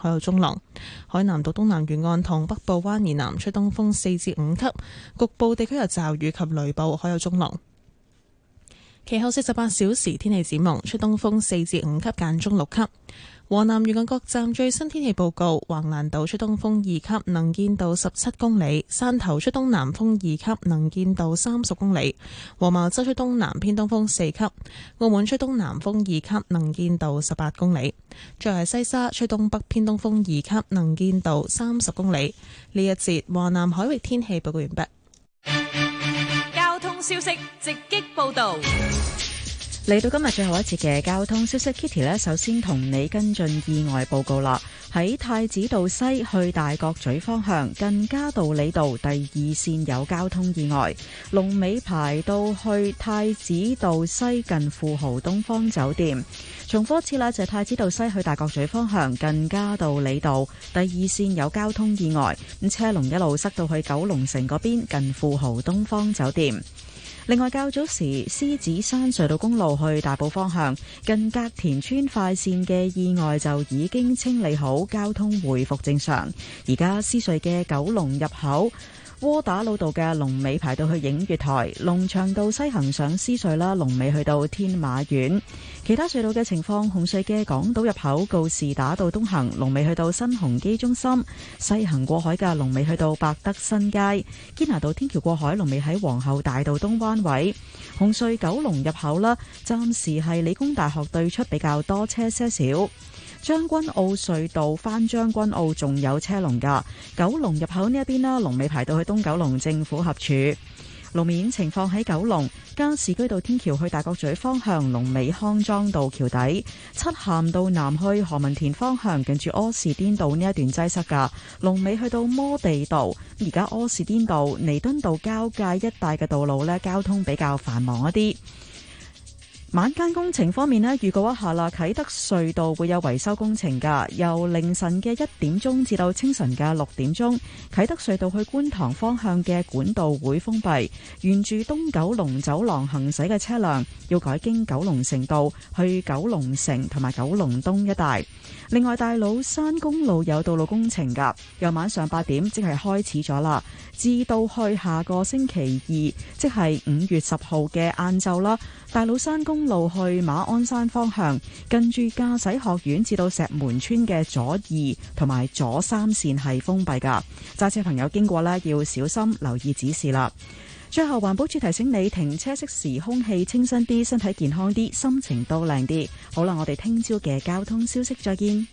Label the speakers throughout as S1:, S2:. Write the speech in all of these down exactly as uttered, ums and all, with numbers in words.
S1: 海有中浪。海南島東南沿岸同北部灣以南吹東風四至五級，局部地區有驟雨及雷暴，海有中浪。其後四十八小時天氣展望，吹東風四至五級，間中六級。華南沿岸各站最新天氣報告：橫瀾島吹東風二級，能見度十七公里；汕頭吹東南風二級，能見度三十公里；黃茅洲吹東南偏東風四級；澳門吹東南風二級，能見度十八公里。最後係西沙吹東北偏東風二級，能見度三十公里。呢一節華南海域天氣報告完畢。
S2: 交通消息直擊報道。
S3: 嚟到今日最後一節嘅交通消息 ，Kitty 呢首先同你跟進意外報告啦。喺太子道西去大角咀方向，近嘉道理道第二線有交通意外，龍尾排到去太子道西近富豪東方酒店。重複一次啦，就係太子道西去大角咀方向，近嘉道理道第二線有交通意外，咁車龍一路塞到去九龍城嗰邊近富豪東方酒店。另外，較早時獅子山隧道公路去大埔方向，近隔田村快線嘅意外就已經清理好，交通回復正常。而家獅隧嘅九龍入口窩打老道嘅龍尾排到去映月台，龍翔道西行上獅隧啦，龍尾去到天馬苑。其他隧道嘅情況，紅隧嘅港島入口告士打道東行，龍尾去到新鴻基中心；西行過海嘅龍尾去到百德新街。堅拿道天橋過海龍尾喺皇后大道東灣位。紅隧九龍入口啦，暫時係理工大學對出比較多車些少。將軍澳隧道返將軍澳仲有車龍噶，九龍入口呢一邊啦，龍尾排到去東九龍政府合署。路面情況喺九龍加士居道天橋去大角咀方向，龍尾康莊道橋底；漆咸道南去何文田方向，近住柯士甸道呢一段擠塞噶，龍尾去到摩地道。而家柯士甸道、彌敦道交界一帶嘅道路呢，交通比較繁忙一啲。晚間工程方面呢，預告一下啦，啟德隧道會有維修工程噶，由凌晨嘅一點鐘至到清晨嘅六點鐘，啟德隧道去觀塘方向嘅管道會封閉，沿住東九龍走廊行駛嘅車輛要改經九龍城道去九龍城同埋九龍東一帶。另外，大老山公路有道路工程噶，由晚上八點即係開始咗啦，至到去下個星期二，即係五月十號嘅晏晝啦。大老山公路去馬鞍山方向，近住駕駛學院至到石門村嘅左二同埋左三線係封閉噶，揸車朋友經過呢，要小心留意指示啦。最後，環保署提醒你停車熄匙，空氣清新啲，身體健康啲，心情都靚啲。好啦，我哋聽朝嘅交通消息再見。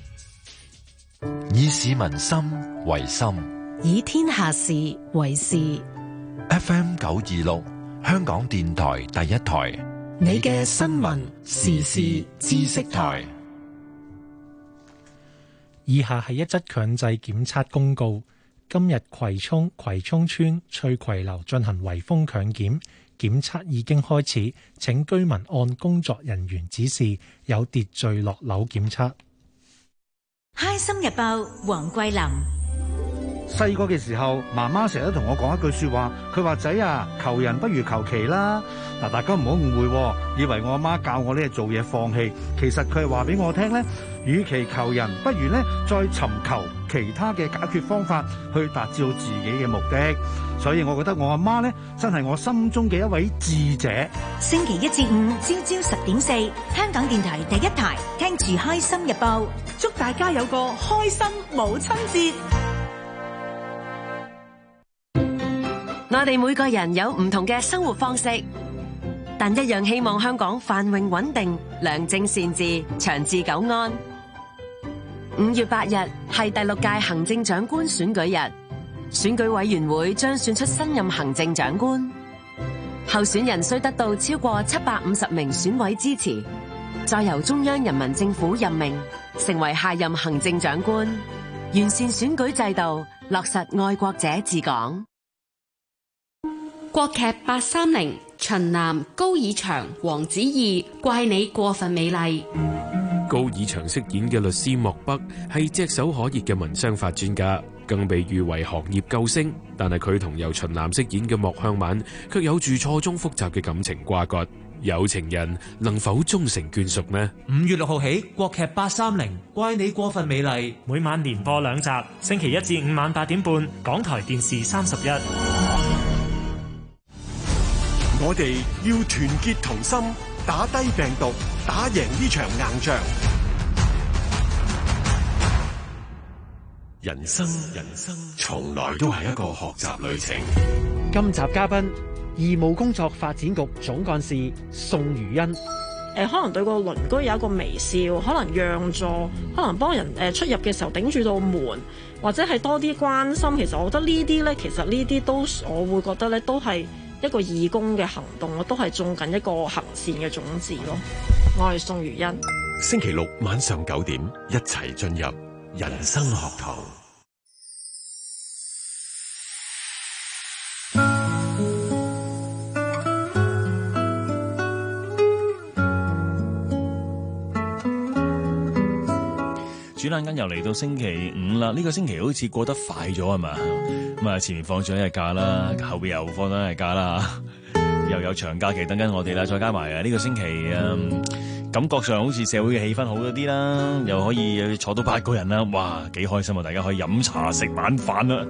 S4: 以市民心為心，
S2: 以天下事為事。
S4: F M 九二六，香港電台第一台，
S2: 你嘅新聞時事知識台。
S5: 以下係一則強制檢測公告。今日葵涌葵涌村翠葵樓進行圍封強檢，檢測已經開始，請居民按工作人員指示有秩序落樓檢測。
S6: 開心日報黃桂林。
S7: 細個嘅時候，媽媽成日都同我講一句說話，佢話仔啊，求人不如求其啦。嗱，大家唔好誤會，以為我阿媽教我呢做嘢放棄，其實佢係話俾我聽咧，與其求人，不如咧再尋求其他嘅解決方法去達至到自己嘅目的。所以我覺得我阿媽咧真係我心中嘅一位智者。
S6: 星期一至五朝朝十點四，香港電台第一台，聽住開心日報，祝大家有個開心母親節。
S2: 我哋每個人有唔同嘅生活方式，但一樣希望香港繁榮穩定、良政善治、長治久安。五月八日係第六屆行政長官選舉日，選舉委員會將選出新任行政長官。候選人須得到超過七百五十名選委支持，再由中央人民政府任命，成為下任行政長官。完善選舉制度，落實愛國者治港。
S8: 國劇八三零，秦嵐、高以翔、黃子怡，怪你過分美麗。
S9: 高以翔飾演嘅律師莫北係炙手可熱嘅民商法專家，更被譽為行業救星。但係佢同由秦嵐飾演嘅莫向晚卻有住錯綜複雜嘅感情瓜葛。 有情人能否終成眷屬呢？
S10: 五月六號起，國劇八三零怪你過分美麗，
S11: 每晚連播兩集，星期一至五晚八點半，港台電視三十一。
S12: 我哋要團結同心，打低病毒，打贏呢場硬仗。人生，人生從來都係一個學習旅程。
S13: 今集嘉賓，義務工作發展局總幹事宋如欣。
S14: 誒，可能對個鄰居有一個微笑，可能讓座，可能幫人誒出入嘅時候頂住道門，或者係多啲關心。其實我覺得呢啲呢，其實呢啲都我會覺得呢，都係一個義工嘅行動咯，都係種緊一個行善嘅種子咯。我係宋如欣。
S12: 星期六晚上九點，一齊進入人生學堂。
S15: 轉眼間又嚟到星期五啦，呢、這個星期好似過得快咗係嘛？咁啊，前面放咗一日假啦，後邊又放咗一日假啦，又有長假期等緊我哋啦，再加埋啊呢個星期嗯。感覺上好似社會嘅氣氛好咗啲啦，又可以坐到八個人啦，哇，幾開心啊！大家可以飲茶食晚飯啦。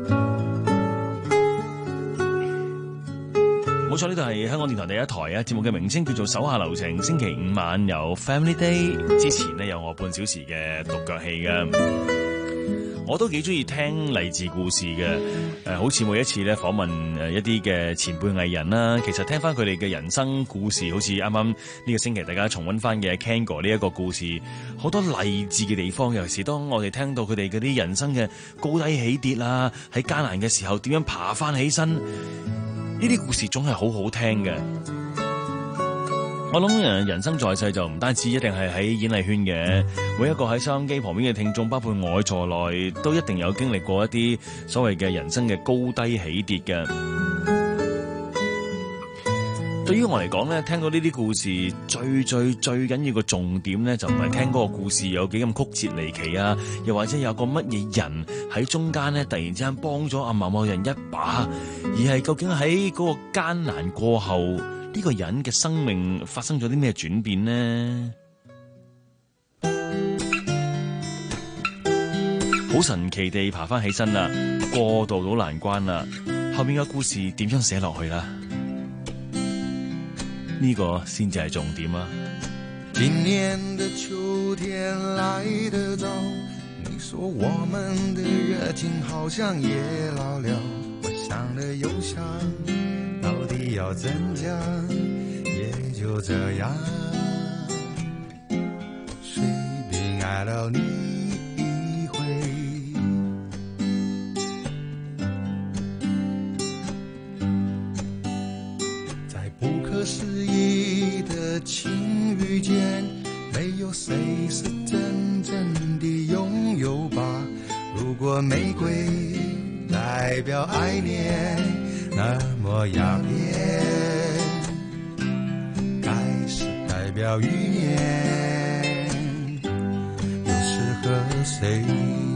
S15: 冇錯，呢度係香港電台第一台啊！節目嘅名稱叫做手下留情，星期五晚有 Family Day， 之前呢有我半小時嘅獨腳戲嘅。我都幾中意聽勵志故事嘅，誒、呃，好似每一次咧訪問誒一啲嘅前輩藝人啦，其實聽翻佢哋嘅人生故事，好似啱啱呢個星期大家重溫翻嘅 Ken 哥呢一個故事，好多勵志嘅地方。尤其是當我哋聽到佢哋嗰啲人生嘅高低起跌啊，喺艱難嘅時候點樣爬翻起身，呢啲故事總係好好聽嘅。我諗誒，人生在世就唔單止一定係喺演藝圈嘅，每一個喺收音機旁邊嘅聽眾，包括我在內，都一定有經歷過一啲所謂嘅人生嘅高低起跌嘅。對於我嚟講咧，聽到呢啲故事，最最最緊要嘅重點咧，就唔係聽嗰個故事有幾咁曲折離奇啊，又或者有個乜嘢人喺中間咧，突然之間幫咗阿某某人一把，而係究竟喺嗰個艱難過後，呢個人嘅生命發生咗啲咩轉變呢？好神奇地爬翻起身啦，過渡到難關啦，後面嘅故事點樣寫落去啦？呢個先至係重點啊！
S16: 今年的秋天來得早，你說我們的熱情好像也老了，我想了又想，到底要怎講，也就這樣，隨便愛了你一回，在不可思議的情遇間，沒有誰是真正的擁有吧，如果玫瑰代表愛戀那麼耀眼，該是代表欲念，又適合誰？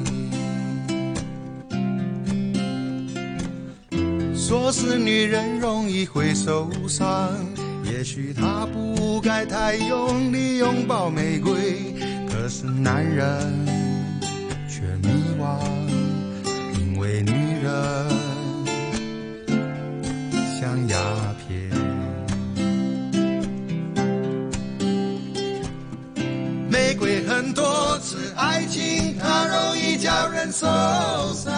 S16: 說是女人容易會受傷，也許她不該太用力擁抱玫瑰，可是男人卻迷惘，因為女人像鴉片，玫瑰很多次愛情它容易叫人受傷，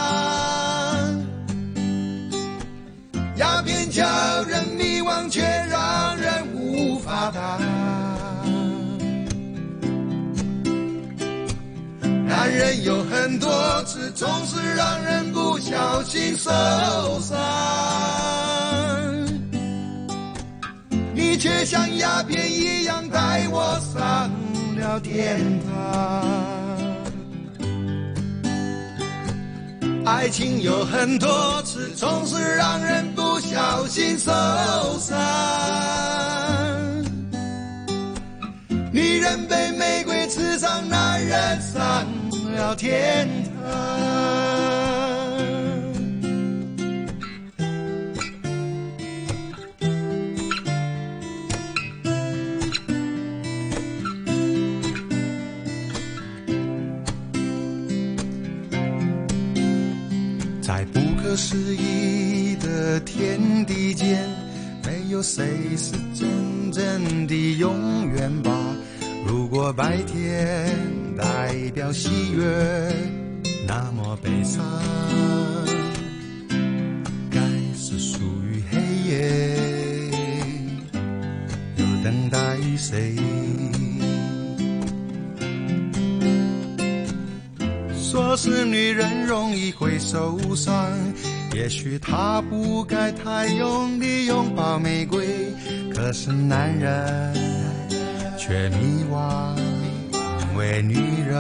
S16: 鴉片叫人迷惘卻讓人無法答案，男人有很多次總是讓人不小心受傷，你卻像鴉片一樣帶我上了天堂。愛情有很多次總是讓人不小心受傷，女人被玫瑰刺傷，男人上了天堂。 在不可思议的天地间，没有谁是真正的永远吧。如果白天代表喜悦，那么悲伤该是属于黑夜，又等待谁？说是女人容易会受伤，也许她不该太用力拥抱玫瑰，可是男人却迷惘，因为女人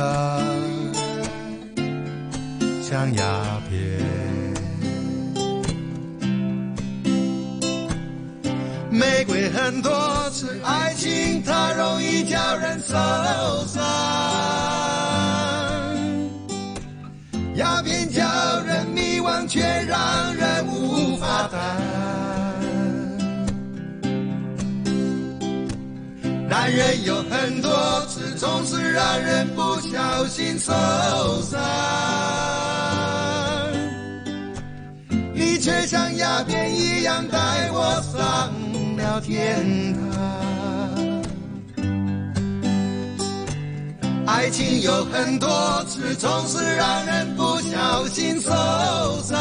S16: 像鸦片。玫瑰很多次，爱情它容易叫人受伤，鸦片叫人迷惘，却让人无法谈。男人有很多次，总是让人不小心受伤，你却像鸦片一样带我上了天堂。爱情有很多次，总是让人不小心受伤，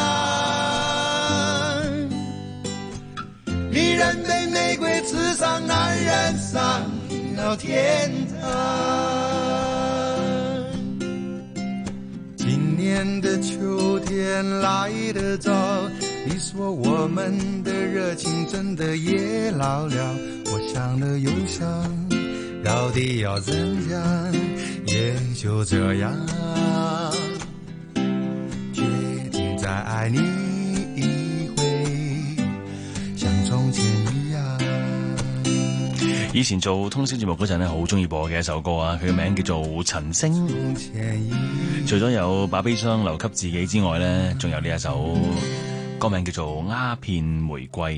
S16: 女人被玫瑰刺伤，男人上了天堂。今年的秋天来得早，你说我们的热情真的也老了，我想了又想，到底要怎样，也就这样决定再爱你一回，像從前一樣。
S15: 以前做通宵節目嗰陣咧，好中意播嘅一首歌啊，佢嘅名叫做《陳星》。除咗有把悲傷留給自己之外咧，仲有呢一首歌名叫做《鴉片玫瑰》。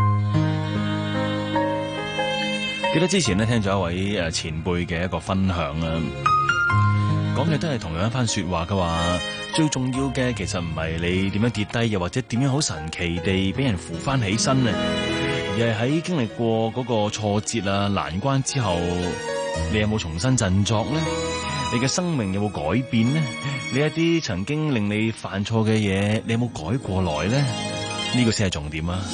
S15: 記得之前咧聽咗一位誒前輩嘅一個分享啦，講嘅都係同樣一番說話嘅話，最重要嘅其實唔係你點樣跌低，又或者點樣好神奇地俾人扶翻起身啊，而係喺經歷過嗰個挫折啊難關之後，你有冇重新振作呢？你嘅生命有冇改變呢？你一啲曾經令你犯錯嘅嘢，你有冇改過來呢？呢個先係重點啊！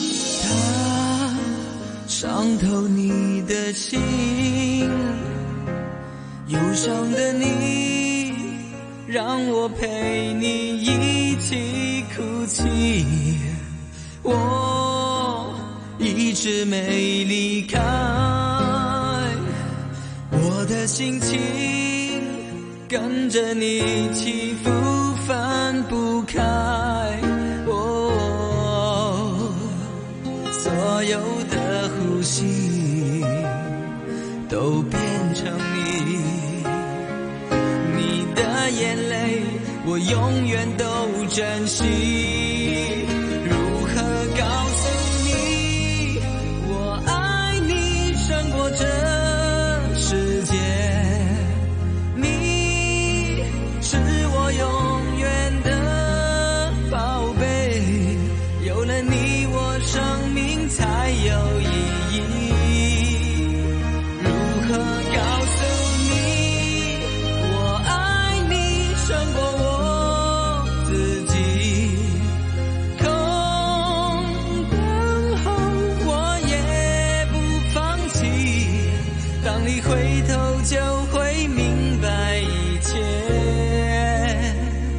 S17: 傷透你的心，憂傷的你，讓我陪你一起哭泣。我一直沒離開，我的心情跟着你起伏分不開。哦，所有的呼吸都變成你，你的眼淚我永遠都珍惜。如何告訴你我愛你勝過這世界，你是我永遠的寶貝，有了你我生命才有意義。如何告訴你我愛你勝過我自己，空等候我也不放棄，當你回頭就會明白一切。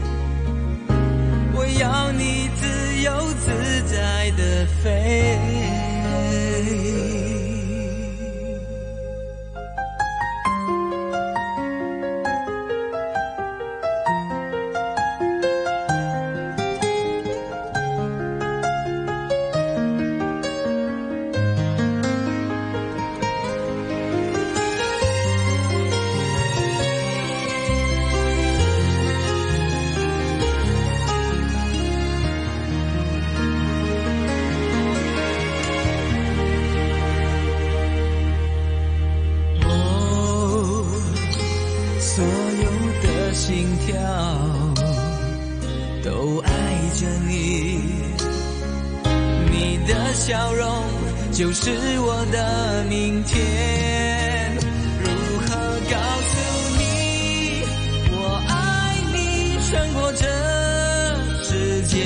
S17: 都爱着你，你的笑容就是我的明天。如何告诉你，我爱你胜过这世界，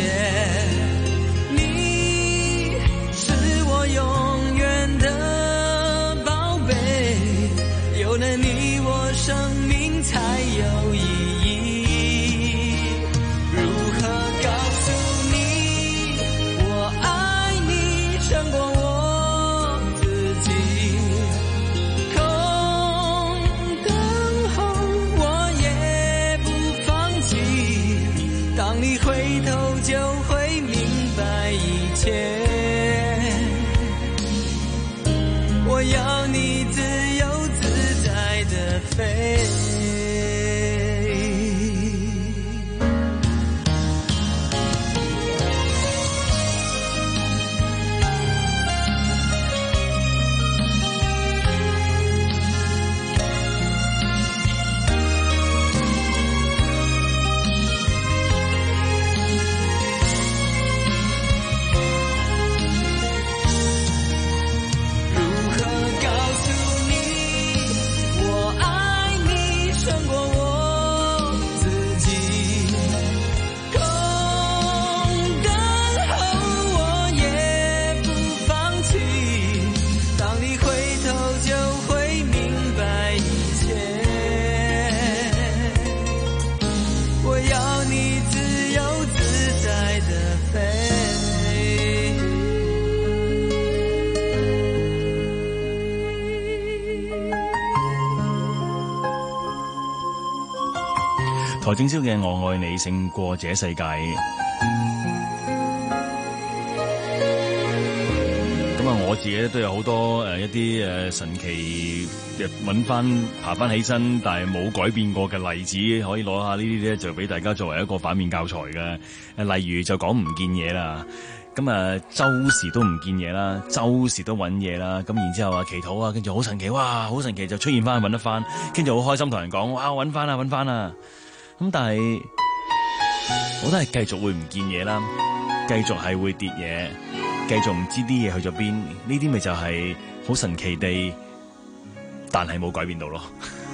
S17: 你是我永远的宝贝，有了你我生命才有意义。胜过我自己，空等候我也不放弃，当你回头就会明白一切，我要你自由自在地飞。台正宵嘅我愛你勝過這世界，咁啊我自己都有好多誒一啲誒神奇揾翻爬翻起身，但係冇改變過嘅例子，可以攞下呢啲咧，就俾大家作為一個反面教材嘅。誒例如就講唔見嘢啦，咁啊周時都唔見嘢啦，周時都揾嘢啦，咁然之後啊祈禱啊，跟住好神奇，哇好神奇就出現翻揾得翻，跟住好開心同人講，哇揾翻啊揾翻啊！咁但係我都係繼續會唔見嘢啦，繼續係會跌嘢，繼續唔知啲嘢去咗邊，呢啲咪就係好神奇地，但係冇改變到咯。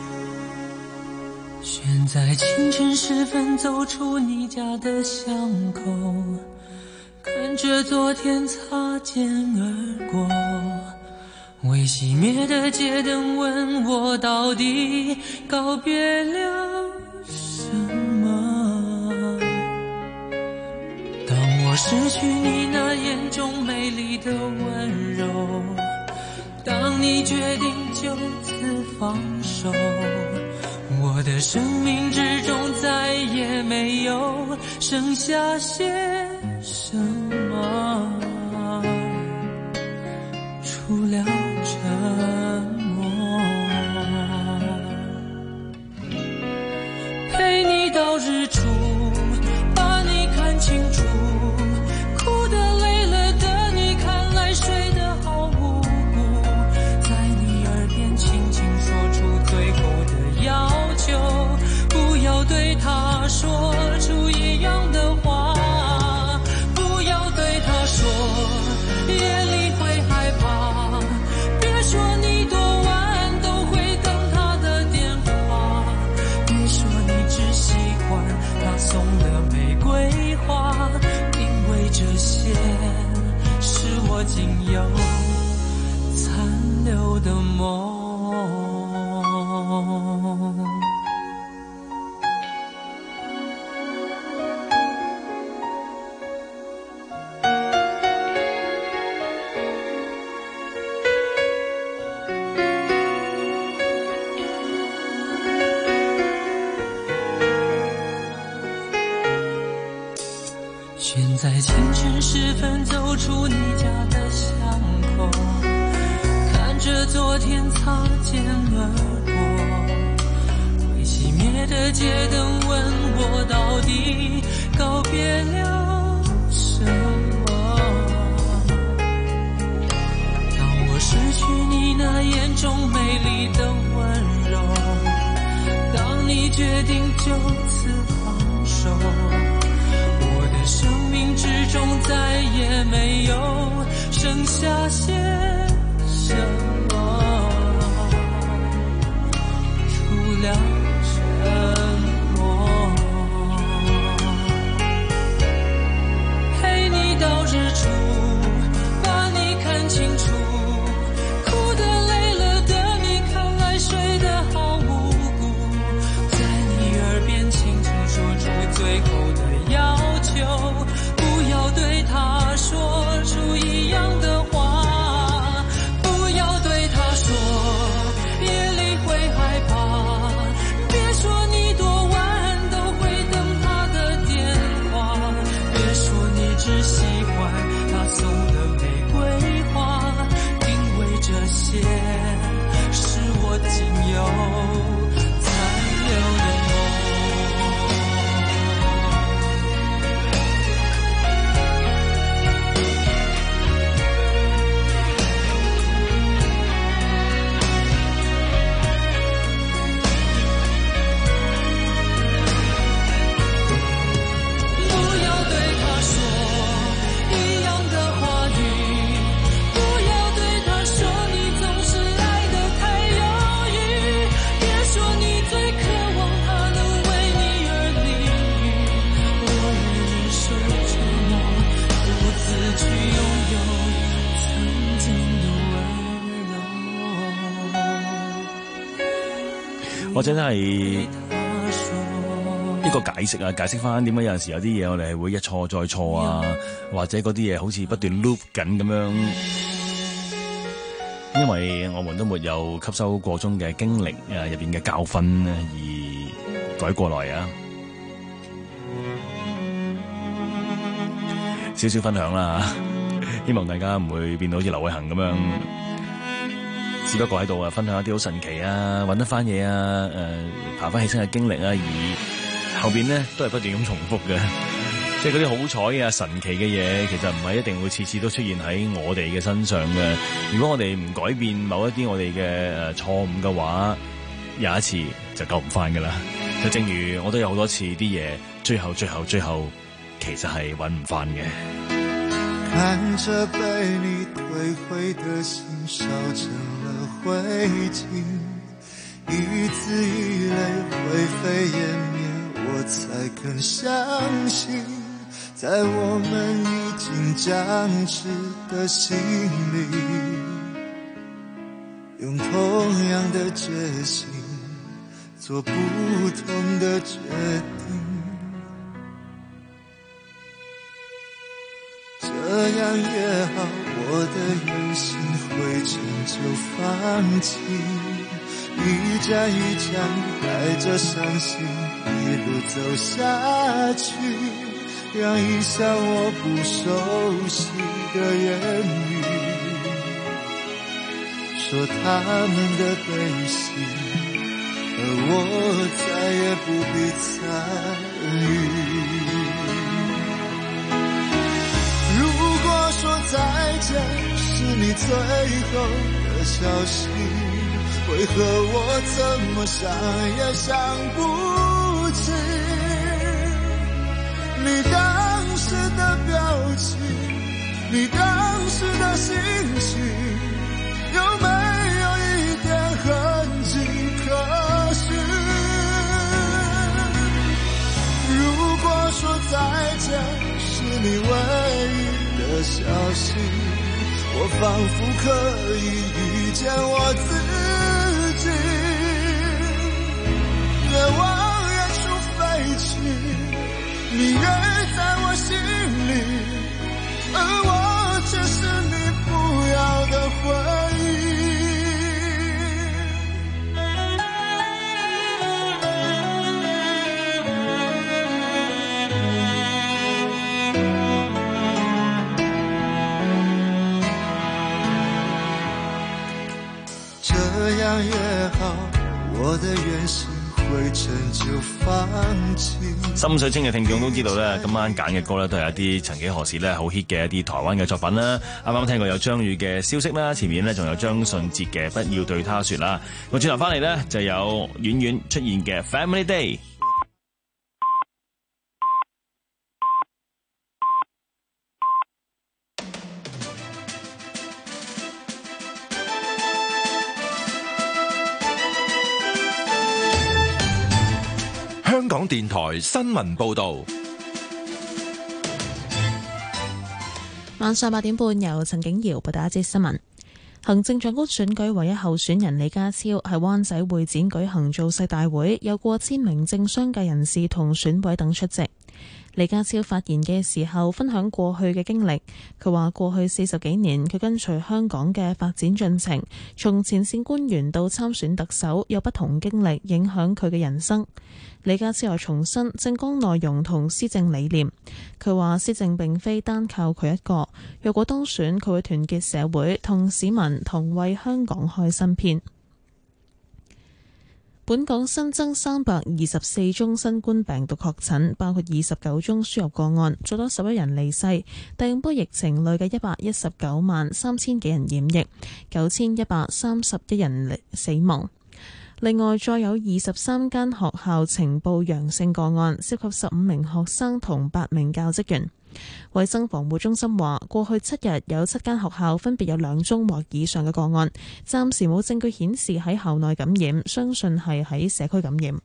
S17: 選在清晨時分走出你家的巷口，看着昨天擦肩而過，未熄滅的街燈問我到底告別了什麼？當我失去你那眼中美麗的溫柔，當你決定就此放手，我的生命之中再也沒有剩下些什麼，除了沉默。陪你到日出，把你看清楚，哭得累了的你看來睡得好無辜，在你耳邊輕輕說出最後的要求，不要對他說出一樣的話，不要對他說夜裡會害怕，別說你多晚都會等他的電話，別說你只喜歡他送的玫瑰花，因為這些是我僅有殘留的夢。選在清晨時分走出你家的巷口，看着昨天擦肩而過，未熄滅的街燈問我到底告別了什麼？當我失去你那眼中美麗的溫柔，當你決定就此放手， 些什么，除了沉默。陪你到日出，把你看清楚，哭得累了的你看来睡得好无辜，在你耳边轻轻说出最后的要求，不要对他说出一样的话，不要对他说夜里会害怕，别说你多晚都会等他的电话，别说你只喜欢他送的玫瑰花，因为这些是我仅有残留的梦。
S15: 或者係一個解釋啊，解釋翻點解有陣時有啲嘢我哋係會一錯再錯啊，或者嗰啲嘢好似不斷 loop 緊咁樣，因為我們都沒有吸收過中嘅經歷啊入邊嘅教訓而改過來啊。少少分享啦，希望大家唔會變到好似劉偉恒咁樣。只不過喺度啊，分享一啲好神奇啊，揾得翻嘢啊，誒、呃，爬翻起身嘅經歷啊，而後邊咧都係不斷咁重複嘅，即係嗰啲好彩啊、神奇嘅嘢，其實唔係一定會次次都出現喺我哋嘅身上嘅。如果我哋唔改變某一啲我哋嘅誒錯誤嘅話，有一次就救唔翻噶啦。就正如我都有好多次啲嘢，最後最後最後其實係揾唔翻嘅。
S16: 看着被你摧毀的心燒成了灰烬，一字一淚灰飛煙滅，我才更相信在我們已經僵持的心裡，用同樣的決心做不同的決定，這樣也好，我的原心灰塵就放棄，一站一站帶着傷心一路走下去，讓一向我不熟悉的言語說他們的悲喜，而我再也不必參與。說再見是你最後的消息，為何我怎麼想也想不起你當時的表情，你當時的心情，有沒有一點痕跡可尋？如果說再見是你唯一的消息，我仿佛可以遇見我自己，願往遠處飛去，你也在我心裡，而我卻是你不要的回憶。這樣也好，我的原心灰塵就放棄。
S15: 心水清嘅聽眾都知道咧，今晚揀嘅歌咧都係一啲曾幾何時咧好 hit 嘅一啲台灣嘅作品啦。啱啱聽過有張宇嘅消息啦，前面咧仲有張信哲嘅不要對他說啦。我轉頭翻嚟咧就有婉婉出現嘅 Family Day。
S4: 電台新聞報道。
S1: 晚上八點半，由陳景瑤報道一節新聞。行政長官選舉唯一候選人李家超喺灣仔會展舉行造勢大會，有過千名政商界人士同選委等出席。李家超發言嘅時候分享過去嘅經歷，佢話過去四十幾年佢跟隨香港嘅發展進程，從前線官員到參選特首，有不同經歷影響佢嘅人生。李家超又重申政綱內容同施政理念，佢話施政並非單靠佢一個，若果當選佢會團結社會同市民，同為香港開新篇。本港新增三百二十四宗新冠病毒確診，包括二十九宗輸入個案，再多十一人離世。第五波疫情累計一百一十九萬三千幾人染疫，九千一百三十一人死亡。另外，再有二十三間學校呈報陽性個案，涉及十五名學生同八名教職員。衛生防護中心話，過去七日有七間學校分別有兩宗或以上嘅個案，暫時冇證據顯示喺校內感染，相信係喺社區感染。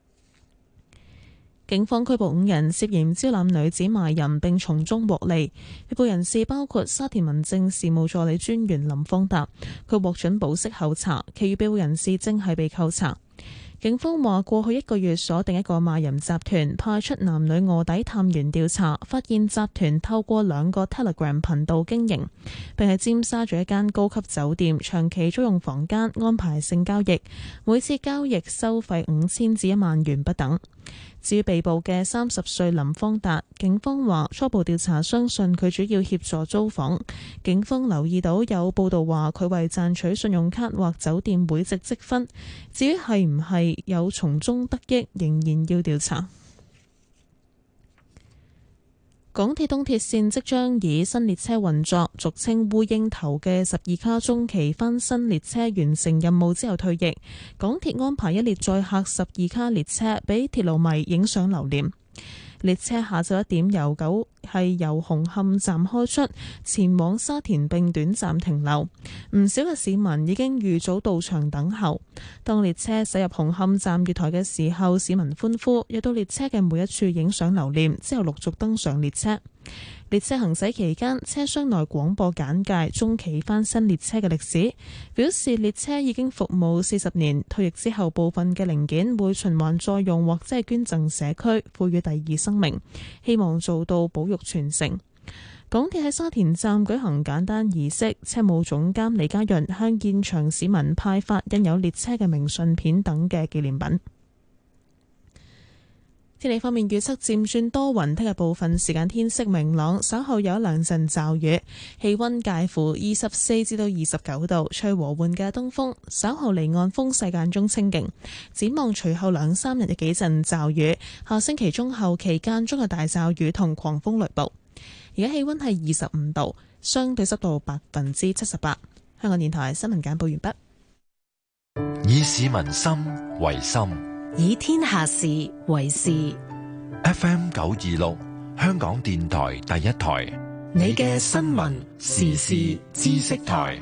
S1: 警方拘捕五人，涉嫌招攬女子賣淫並從中獲利。被捕人士包括沙田民政事務助理專員林方達，佢獲准保釋候查，其餘被捕人士正係被扣查。警方話，過去一個月鎖定一個賣淫集團，派出男女臥底探員調查，發現集團透過兩個 Telegram 頻道經營，並喺尖沙咀一間高級酒店長期租用房間安排性交易，每次交易收費五千至一萬元不等。至於被捕嘅三十歲林方達，警方話初步調查相信佢主要協助租房。警方留意到有報道話佢為賺取信用卡或酒店會籍積分，至於係唔係有從中得益，仍然要調查。港鐵東鐵線即將以新列車運作，俗稱烏蠅頭嘅十二卡中期翻新列車完成任務之後退役。港鐵安排一列載客十二卡列車俾鐵路迷影相留念。列車下晝一點由九係由紅磡站開出，前往沙田並短暫停留。唔少嘅市民已經預早到場等候。當列車駛入紅磡站月台嘅時候，市民歡呼，又到列車嘅每一處影相留念，之後陸續登上列車。列車行駛期間，車廂內廣播簡介中期翻新列車嘅歷史，表示列車已經服務四十年，退役之後部分嘅零件會循環再用或者係捐贈社區，賦予第二生命，希望做到保育傳承。港鐵喺沙田站舉行簡單儀式，車務總監李家潤向現場市民派發印有列車嘅明信片等嘅紀念品。天氣方面預測漸轉多雲，聽日部分時間天色明朗，稍後有一兩陣驟雨，氣溫介乎二十四至到二十九度，吹和緩嘅東風，稍後離岸風勢間中清勁。展望隨後兩三日有幾陣驟雨，下星期中後期間中嘅大驟雨同狂風雷暴。而家氣溫係二十五度，相對濕度百分之七十八。香港電台新聞簡報完畢。
S4: 以市民心為心，
S2: 以天下事為事。
S4: F M 九二六，香港電台第一台，
S12: 你嘅新聞時事知識台。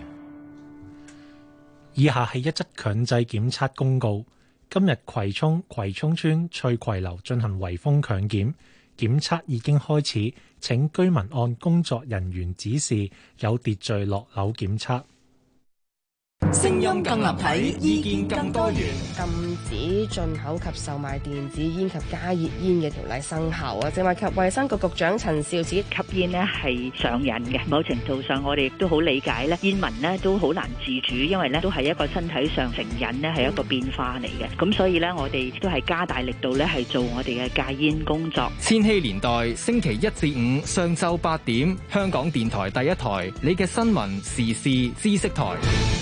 S5: 以下係一則強制檢測公告。今日葵涌葵涌村翠葵樓進行圍封強檢，檢測已經開始，請居民按工作人員指示有秩序落樓檢測。
S18: 聲音更立體，意見更多元。
S19: 禁止進口及售賣電子煙及加熱煙嘅條例生效啊！食物及衛生局局長陳肇始，
S20: 吸煙呢係上癮嘅，某程度上我哋亦都好理解咧，煙民呢都好難自主，因為呢都係一個身體上成癮呢係一個變化嚟嘅。咁所以呢，我哋都係加大力度呢係做我哋嘅戒煙工作。
S18: 千禧年代星期一至五上晝八點，香港電台第一台，你嘅新聞時事知識台。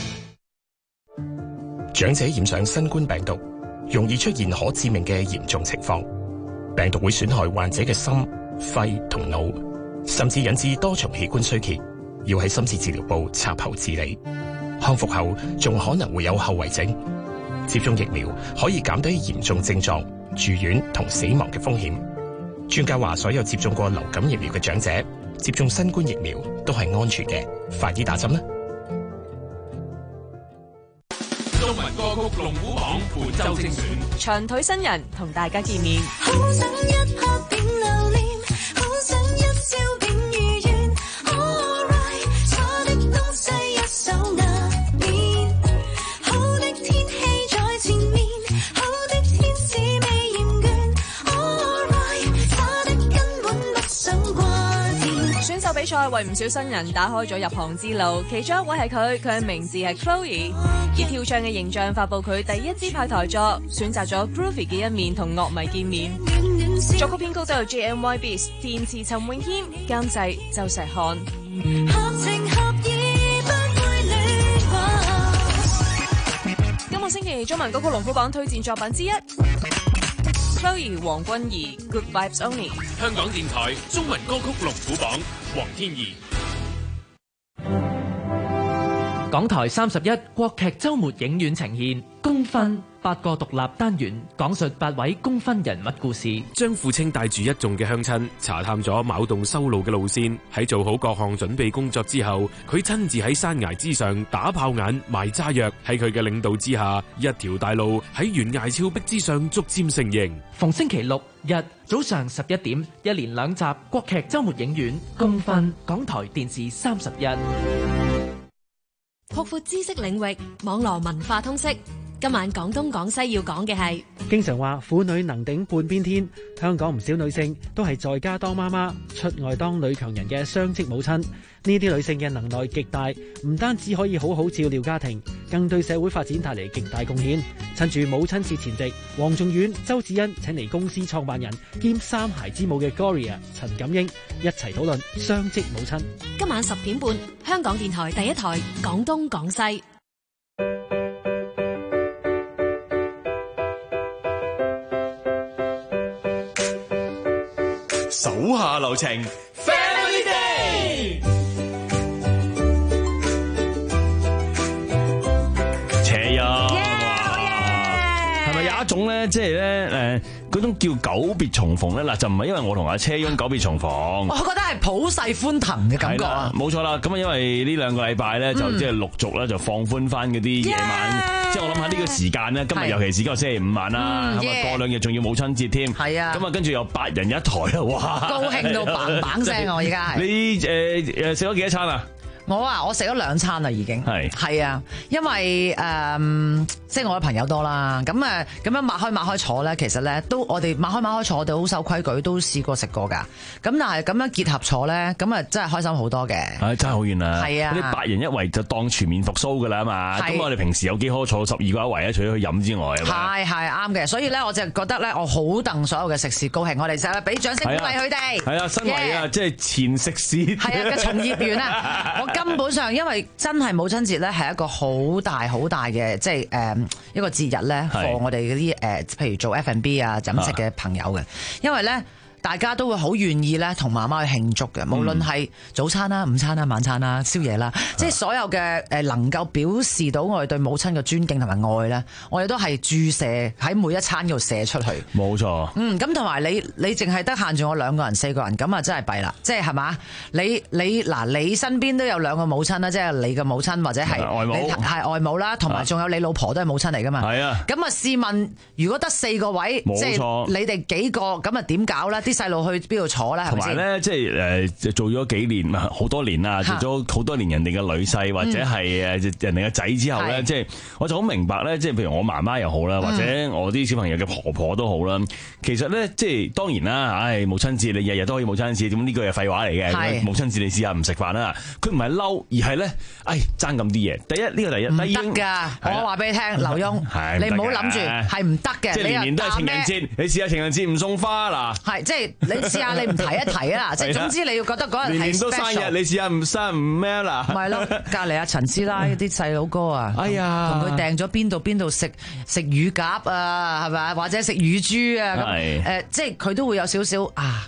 S21: 長者染上新冠病毒，容易出現可致命嘅嚴重情況。病毒會損害患者嘅心、肺同腦，甚至引致多重器官衰竭，要喺深切治療部插喉治理。康復後仲可能會有後遺症。接種疫苗可以減低嚴重症狀、住院同死亡嘅風險。專家話，所有接種過流感疫苗嘅長者接種新冠疫苗都係安全嘅，快啲打針啦！
S22: 中文歌曲龍虎榜伴奏者
S3: 精選，長腿新人同大家見面。
S22: 好想一刻變留念，好想一朝變如願。Alright， 差的東西一手拿捏，好的天氣在前面，好的天使未嫌倦。Alright， 差的根本不想掛念。
S3: 選秀比賽為唔少新人打開咗入行之路，其中一位係佢，佢嘅名字係 Chloe。以跳唱嘅形象發佈佢第一支派台作，選擇咗 groovy 嘅一面同樂迷見面。作曲編曲都有 J M Y Beats， 填詞陳詠謙，監製周石漢。
S22: 合情合意不會亂話。
S3: 今個星期中文歌曲龍虎榜推薦作品之一 ，Chloe 黃君怡 Good Vibes Only。
S9: 香港電台中文歌曲龍虎榜，黃天怡。
S10: 港台三十一國劇週末影院呈現《功勳》，八個獨立單元，講述八位功勳人物故事。
S9: 張富清帶住一眾嘅鄉親查探咗茅洞修路嘅路線，喺做好各項準備工作之後，佢親自喺山崖之上打炮眼賣炸藥。喺佢嘅領導之下，一條大路喺懸崖峭壁之上逐漸成形。
S10: 逢星期六日早上十一點，一連兩集國劇週末影院《功勳》，港台電視三十一。
S8: 擴闊知識領域，網絡文化通識。今晚廣東廣西要講嘅係，
S13: 經常話婦女能頂半邊天，香港唔少女性都係在家當媽媽、出外當女強人嘅雙職母親。呢啲女性嘅能耐極大，唔單止可以好好照料家庭，更對社會發展帶嚟極大貢獻。趁住母親節前夕，黃仲遠、周子欣請嚟公司創辦人兼三孩之母嘅 Gloria 陳錦英一齊討論雙職母親。
S8: 今晚十點半，香港電台第一台廣東廣西。
S15: 手下留情 ，Family Day， 斜音，係咪有一種咧，即係咧，誒，嗰種叫久別重逢咧？嗱，就唔係因為我同阿車翁久別重逢，
S23: 我覺得係普世歡騰嘅感覺啊！
S15: 冇錯啦，咁啊，因為呢兩個禮拜咧，就即係陸續咧就放寬翻嗰啲夜晚。即係我諗下呢個時間咧，今日尤其是今個星期五晚啦，咁啊過兩日仲要母親節添，係啊，咁啊跟住又八人一台啊，哇！
S23: 高興到嘭嘭聲啊！我而家係
S15: 你誒誒食咗幾多餐啊？
S23: 我啊，我食咗兩餐啦，已經
S15: 係
S23: 係啊，因為誒、呃，即係我嘅朋友多啦，咁誒咁樣擘開擘開坐咧，其實咧都我哋擘開擘開坐，我哋好守規矩，都試過食過㗎。咁但係咁樣結合坐咧，咁啊真係開心好多嘅。
S15: 唉，真係好遠啊！係啊，啲八人一圍就當全面復甦㗎啦嘛。咁我哋平時有幾可坐十二個一圍啊？除咗去飲之外，
S23: 係係啱嘅。所以咧，我就覺得咧，我好戥所有嘅食肆高興。我哋就俾掌聲鼓勵佢哋。
S15: 係啊，身為啊即係前食肆
S23: 係啊嘅從業員啊，我根本上因為真係母親節咧係一個好大好大嘅即係誒一個節日咧，俾我哋嗰啲誒譬如做 F and B 啊飲食嘅朋友嘅，因為咧。大家都會好願意咧，同媽媽去慶祝嘅，無論係早餐啦、午餐啦、晚餐啦、宵夜啦，即係所有嘅誒能夠表示到我哋對母親嘅尊敬同埋愛咧，我哋都係注射喺每一餐嗰度射出去。
S15: 冇錯。
S23: 嗯，咁同埋你你淨係得限住我兩個人、四個人，咁啊真係弊啦。即係係嘛？你你嗱，你身邊都有兩個母親啦，即係你嘅母親或者係
S15: 外母，
S23: 係外母啦，同埋仲有你老婆都係母親嚟噶嘛。係啊。咁啊，試問如果得四個位，即係你哋幾個，咁啊點搞咧？啲細路去邊度坐咧？係咪先？同埋咧，
S15: 即係誒做咗幾年，好多年啦，做咗好多年人哋嘅女婿或者係誒人哋嘅仔之後咧，即係我就好明白咧，即係譬如我媽媽又好啦，或者我啲小朋友嘅婆婆都好啦。其實咧，即係當然啦，唉，母親節你日日都可以母親節，咁呢個係廢話嚟嘅。母親節你試下唔食飯啦，佢唔係嬲，而係咧，唉，爭咁啲嘢。第一呢個第一，
S23: 唔得㗎！我話俾你聽，劉墉，你唔好諗住係唔得嘅。
S15: 即係年年都係情人節，你試下情人節唔送花嗱。
S23: 係即係你。試下你唔提一提啊！即係總之你要覺得嗰日係 special。年年都生日，
S15: 你試下唔生唔咩啦？
S23: 唔係咯，隔離阿陳師奶啲細佬哥啊，哎呀，同佢訂咗邊度邊度食食乳鴿啊，係咪啊？或者食乳豬啊咁誒，即係佢都會有少少啊。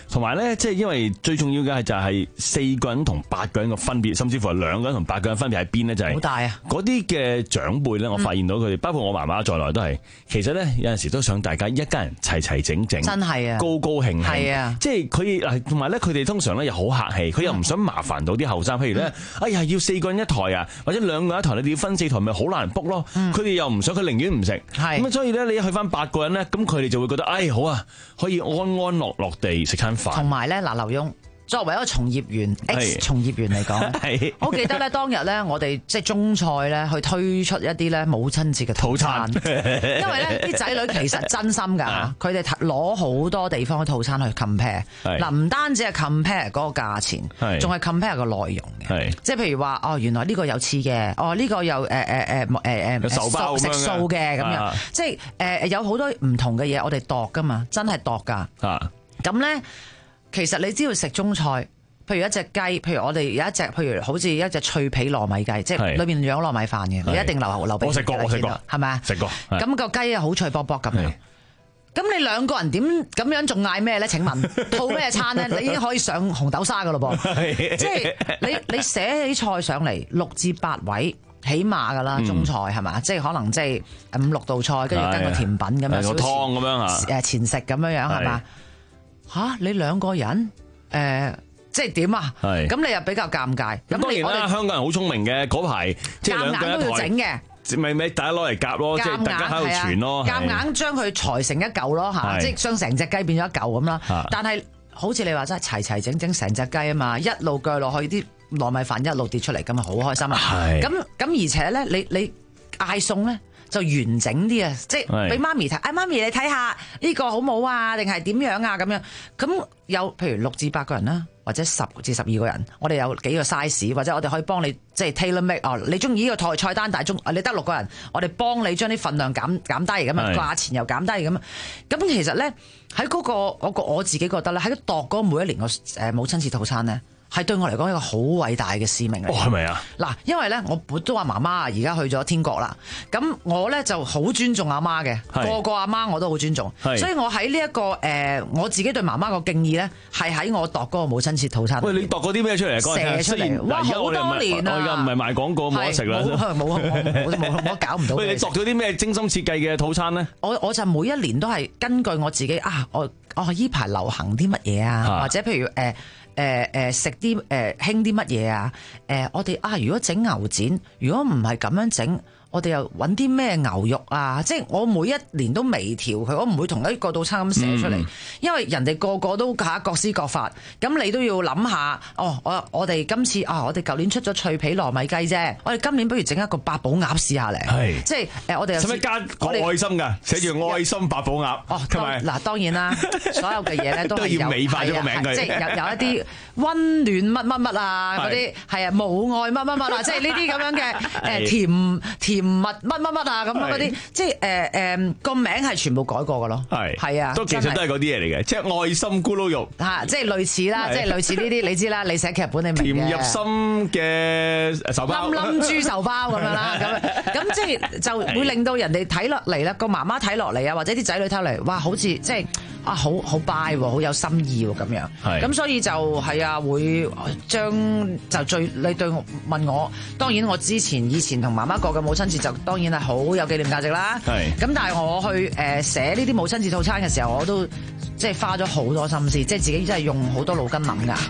S15: 同埋咧，即係因為最重要嘅係就係四個人同八個人嘅分別，甚至乎係兩個人同八個人分別喺邊咧？就係好大啊！嗰啲嘅長輩咧，我發現到佢哋，包括我媽媽在內都係，其實咧有陣時都想大家一家人齊齊整整，真係啊，高高興興，係啊，即係佢嗱，同埋咧佢哋通常咧又好客氣，佢又唔想麻煩到啲後生，譬如咧，哎呀要四個人一台啊，或者兩個人一台，你哋要分四台，咪好難 book 咯。佢哋又唔想，佢寧願唔食，咁所以咧你一去翻八個人咧，咁佢哋就會覺得，哎好啊，可以安安樂樂地食餐飯。
S23: 同埋咧，嗱，劉墉作為一個從業員 ，X 從業員嚟講，我記得咧當日咧，我哋即係中菜咧去推出一啲咧母親節嘅套餐，因為咧啲仔女其實真心㗎，佢哋攞好多地方嘅套餐去 compare， 嗱唔單止係 compare 嗰個價錢，仲係 compare 個內容嘅，即係譬如話哦，原來呢個有翅嘅，哦呢個有誒誒誒誒誒食素嘅咁樣，即係誒有好多唔同嘅嘢，我哋度㗎嘛，真係度㗎，咁咧。其實你只要食中菜，譬如一隻雞，譬如我哋有一隻，譬如好似一隻脆皮糯米雞，即係裏面養糯米飯嘅，你一定留留俾我食過，我食過，係咪啊？食過。咁個雞啊好脆卜卜咁樣。咁你兩個人點咁樣仲嗌咩咧？請問套咩餐咧？你已經可以上紅豆沙噶咯噃。即係你你寫起菜上嚟六至八位起碼噶啦，中菜係嘛？即係可能即係五六道菜，跟住跟個甜品咁樣，
S15: 個湯咁樣嚇，
S23: 誒前食咁樣樣係嘛？吓、啊！你兩個人誒、呃，即係點啊？係咁，你又比較尷尬。咁當然啦，香港人好聰明嘅嗰排，即係兩個人都要整嘅，咪咪大家攞嚟夾咯，即係大家喺度傳咯，夾硬將佢裁成一嚿咯嚇，即係將成隻雞變咗一嚿咁啦。但係好似你話齋齊齊整整成隻雞啊嘛，一路鋸落去啲糯米飯一路跌出嚟，咁啊好開心啊！咁咁而且咧，你你嗌餸咧。就完整啲啊！即係俾媽咪睇，哎媽咪你睇下呢個好冇啊？定係點樣啊？咁樣咁有譬如六至八個人啦，或者十至十二個人，我哋有幾個 size，或者我哋可以幫你即係 tailor make 哦。你中意呢個菜菜單大中，你得六個人，我哋幫你將啲份量減減低咁樣，價錢又減低咁啊。咁其實咧喺嗰個我個我自己覺得咧喺度嗰每一年個誒母親節套餐咧。係對我嚟講一個好偉大嘅使命嚟。哦，係咪啊？嗱，因為咧，我都話媽媽而家去咗天國啦。咁我咧就好尊重阿媽嘅，個個阿媽我都好尊重。所以我喺呢一個誒、呃，我自己對媽媽個敬意咧，係喺我度嗰個母親節套餐。喂，你度嗰啲咩出嚟？寫出嚟。哇，好多年啊！我而家唔係賣廣告，冇得食啦。冇冇冇冇冇搞唔到。喂，你度咗啲咩精心設計嘅套餐咧？我我就每一年都係根據我自己啊，我我依排流行啲乜嘢啊，或者譬如誒。呃誒誒食啲誒興啲乜嘢啊？誒、呃、我哋啊，如果整牛展，如果唔係咁樣整。我哋又揾啲咩牛肉啊？即係我每一年都微調佢，我唔會同一個套餐咁寫出嚟，嗯、因為人哋個個都嚇各施各法，咁你都要諗下。哦，我我哋今次啊，我哋舊年出咗脆皮糯米雞啫，我哋今年不如整一個八寶鴨試下嚟。係，即係誒，我哋有使唔使加個愛心㗎？寫住愛心八寶鴨。哦，嗱當然啦，所有嘅嘢咧都係要美化咗個名佢，即係有有一啲温暖乜乜乜啊，嗰啲係啊母愛乜乜乜啊，即係呢啲咁樣嘅誒甜甜。唔乜乜乜乜啊咁嗰啲，即係誒誒個名係全部改過㗎咯，係係啊，都其實都係嗰啲嘢嚟嘅，即係愛心咕嚕肉嚇，即係類似啦，即係類似呢啲，你知啦，你寫劇本你明嘅。甜入心嘅手包，冧冧豬手包咁樣啦，咁咁即係就會令到人哋睇落嚟啦，個媽媽睇落嚟啊，或者啲仔女睇落嚟，哇，好似即係啊，好好 buy 喎，好有心意喎咁樣，咁所以就係啊，會將就最你對我問我，當然我之前以前同媽媽過嘅母親節就當然係好有紀念價值啦。係咁，但係我去誒寫呢啲母親節套餐嘅時候，我都即係花咗好多心思，即係自己真係用好多腦筋諗㗎。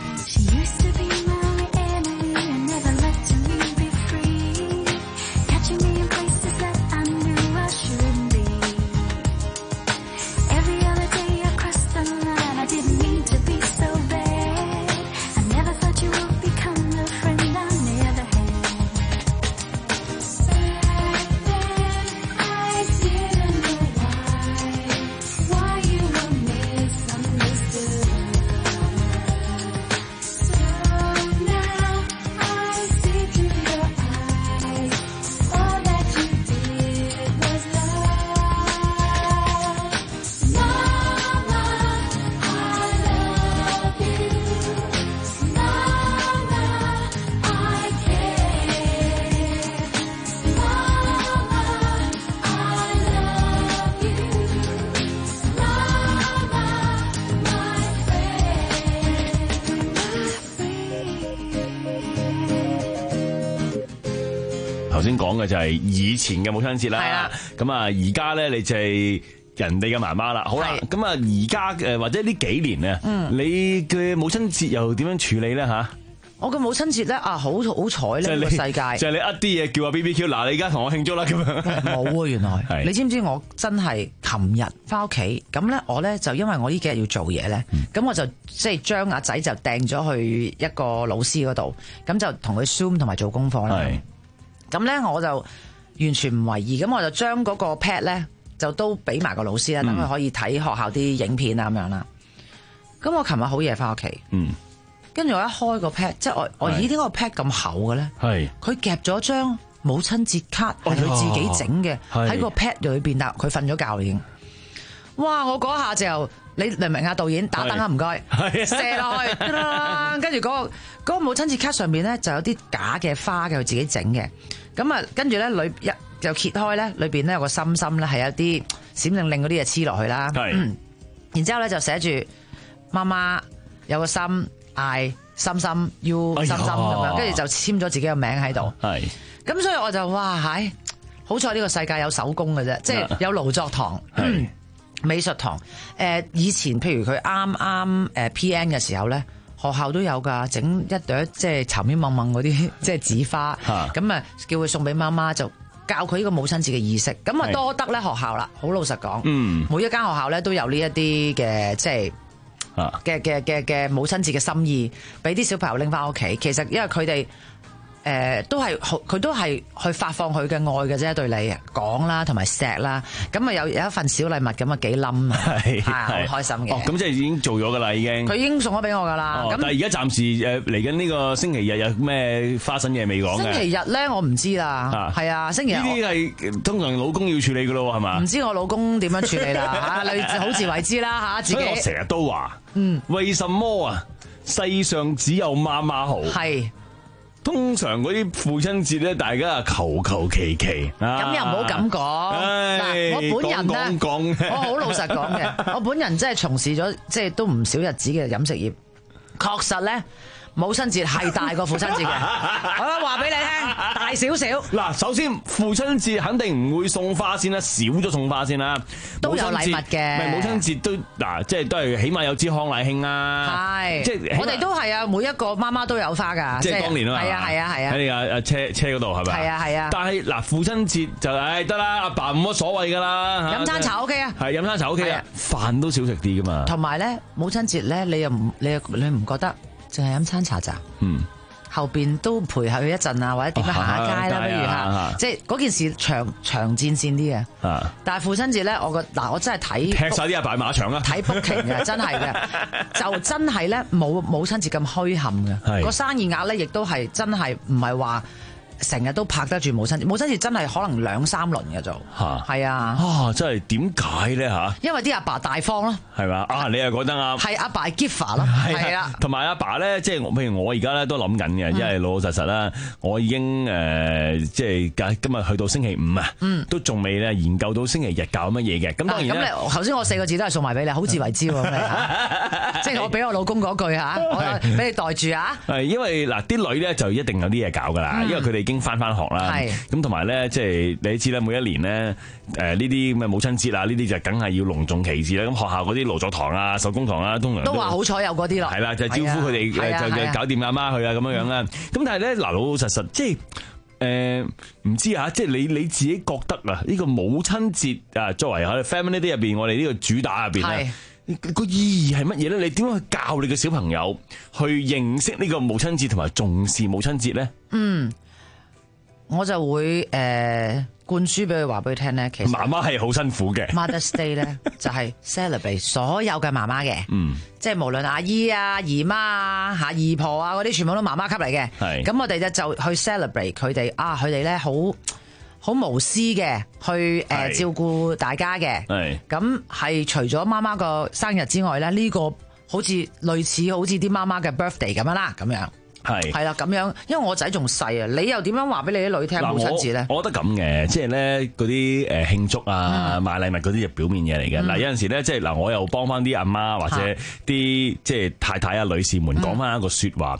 S15: 頭先講嘅就係以前嘅母親節啦。咁啊，而家咧你就係人哋嘅媽媽啦。好啦，咁啊，而家誒或者呢幾年咧，
S23: 嗯
S15: 你嘅母親節又點樣處理咧嚇？
S23: 我嘅母親節咧啊，好好彩呢個世界，
S15: 就係你呃啲嘢叫阿 B B Q， 嗱你而家同我慶祝啦咁樣。
S23: 冇啊，原來你知唔知我真係琴日翻屋企咁咧？我咧就因為我呢幾日要做嘢咧，咁、嗯、我就即係將阿仔就掟咗去一個老師嗰度，咁就同佢 Zoom 同埋做功課啦。咁咧我就完全唔為意，咁我就將嗰個 pad 咧就都俾埋個老師啦，等佢可以睇學校啲影片啊咁樣啦。咁我琴日好夜翻屋企。嗯跟住我一開個 pad， 即係我我咦點解個 pad 咁厚嘅咧？係佢夾咗張母親節卡係佢自己整嘅，喺個 pad 裏邊，但佢瞓咗覺啦已經。哇！我嗰下就你明唔明啊？導演打燈啊，唔該，射落去，跟住嗰個嗰個母親節卡上面咧就有啲假嘅花嘅，佢自己整嘅。咁啊，跟住咧裏一就揭開咧，裏邊咧有個心心咧，係有啲閃令令嗰啲嘢黐落去啦。係，然之後咧就寫住媽媽有個心。嗌心心要心心咁樣，跟住就簽咗自己嘅名喺度。係，咁所以我就哇，唉，好彩呢個世界有手工嘅啫，即係有勞作堂、美術堂。誒，以前譬如佢啱啱誒 P N 嘅時候咧，學校都有噶，整一朵即係稠面濛濛嗰啲即係紙花，咁啊叫佢送俾媽媽，就教佢呢個母親節嘅儀式。咁啊多得咧學校啦，好老實講，嗯，每一間學校咧都有呢一啲嘅即係。嘅嘅嘅嘅母親節嘅心意，俾啲小朋友拎翻屋企。其實因為佢哋誒都係佢都係去發放佢嘅愛嘅啫，對你講啦，同埋錫啦。咁啊有有一份小禮物咁啊幾冧啊，係好開心嘅。哦，
S15: 咁即係已經做咗噶啦，已經。佢
S23: 已經送咗俾我噶啦。咁、哦、
S15: 但係而家暫時誒嚟緊呢個星期日有咩花生嘢未講嘅？
S23: 星期日咧我唔知啦。係啊，星期日呢
S15: 啲係通常老公要處理噶咯，係嘛？
S23: 唔知我老公點樣處理啦嚇，你好自為之啦嚇，自己。
S15: 所以我成日都話，嗯，為什麼啊？世上只有媽媽好。係。通常嗰啲父親節咧，大家啊求求其其，
S23: 咁又唔好咁講。嗱，我本人咧，我好老實講嘅，我本人真係從事咗即係都唔少日子嘅飲食業，確實咧。母親節係大過父親節嘅，我話俾你聽，大少少。
S15: 嗱，首先父親節肯定唔會送花先啦，少咗送花先啦。
S23: 都有禮物嘅。
S15: 唔係母親節都嗱，即係都係起碼有支康乃馨啊。
S23: 係，即係我哋都係啊，每一個媽媽都有花㗎。
S15: 即係當年啊嘛。
S23: 係啊係啊係啊。
S15: 喺你啊啊車車嗰度係咪？係啊係啊。但係嗱，父親節就誒得啦，阿爸冇乜所謂㗎啦。
S23: 飲餐茶 OK 啊。
S15: 係飲餐茶 OK 啊，飯都少食啲㗎嘛。
S23: 同埋咧，母親節咧，你又唔你又你唔覺得？淨係飲餐茶咋？嗯，後邊都陪下佢一陣啊，或者點樣行下街啦，不如嚇，即係嗰件事長長戰線啲嘅。啊！但係父親節咧，我個嗱，我真係睇
S15: 踢晒啲阿爸馬場啊！
S23: 睇 booking 嘅，真係嘅，就真係咧冇母親節咁虛冚嘅。個生意額咧，亦都係真係唔係話。成日都拍得住母親節，母親節真係可能兩三輪嘅做，係啊，
S15: 啊真係點解咧嚇？
S23: 因為啲阿爸大方咯，
S15: 係嘛啊？你又覺得啱？
S23: 係阿爸係 giver 咯，係啊，
S15: 同埋阿爸咧，即係譬如我而家咧都諗緊嘅，因為老老實實啦，我已經誒即係今日去到星期五啊，都仲未咧研究到星期日教乜嘢嘅。咁當然咧，
S23: 咁你頭先我四個字都係送埋俾你，好自為之喎，即係我俾我老公嗰句嚇，我俾你袋住啊。
S15: 係因為嗱啲女咧就一定有啲嘢搞噶啦，因為佢哋已經翻翻學啦，咁同埋咧，即係你知啦，每一年咧，誒呢啲咁嘅母親節啊，呢啲就梗係要隆重其事啦。咁學校嗰啲勞作堂啊、手工堂啊，通常
S23: 都話好彩有嗰啲咯，
S15: 係啦，就係招呼佢哋，就就搞掂阿媽去啊，咁樣樣啦。咁但係咧，嗱老老實實，即係誒唔知啊，即係你你自己覺得啊，呢個母親節啊，作為我哋 Family Day 入邊，我哋呢個主打入邊咧，個意義係乜嘢咧？你點樣去教你嘅小朋友去認識呢個母親節同埋重視母親節咧？嗯。
S23: 我就會誒、呃、灌輸俾佢話俾佢聽咧，其實
S15: 媽媽係好辛苦嘅。
S23: Mother's Day 咧就係 celebrate 所有嘅媽媽嘅，嗯，即係無論阿姨啊、姨媽啊、嚇姨婆啊嗰啲，全部都媽媽級嚟嘅。係咁，我哋咧就去 celebrate 佢哋啊，佢哋咧好好無私嘅去誒、呃、照顧大家嘅。係咁係除咗媽媽個生日之外咧，呢、呢個好似類似好似啲媽媽嘅 birthday 咁樣啦，咁樣。係係啦，咁樣，因為我仔仲細啊，你又點樣話俾你啲女聽母親節咧？
S15: 我覺得咁嘅，即係咧嗰啲誒慶祝啊、嗯、買禮物嗰啲就表面嘢嚟嘅。嗱、嗯、有陣時咧，即係嗱我又幫翻啲阿媽或者啲即係太太啊、女士們講翻一個説話。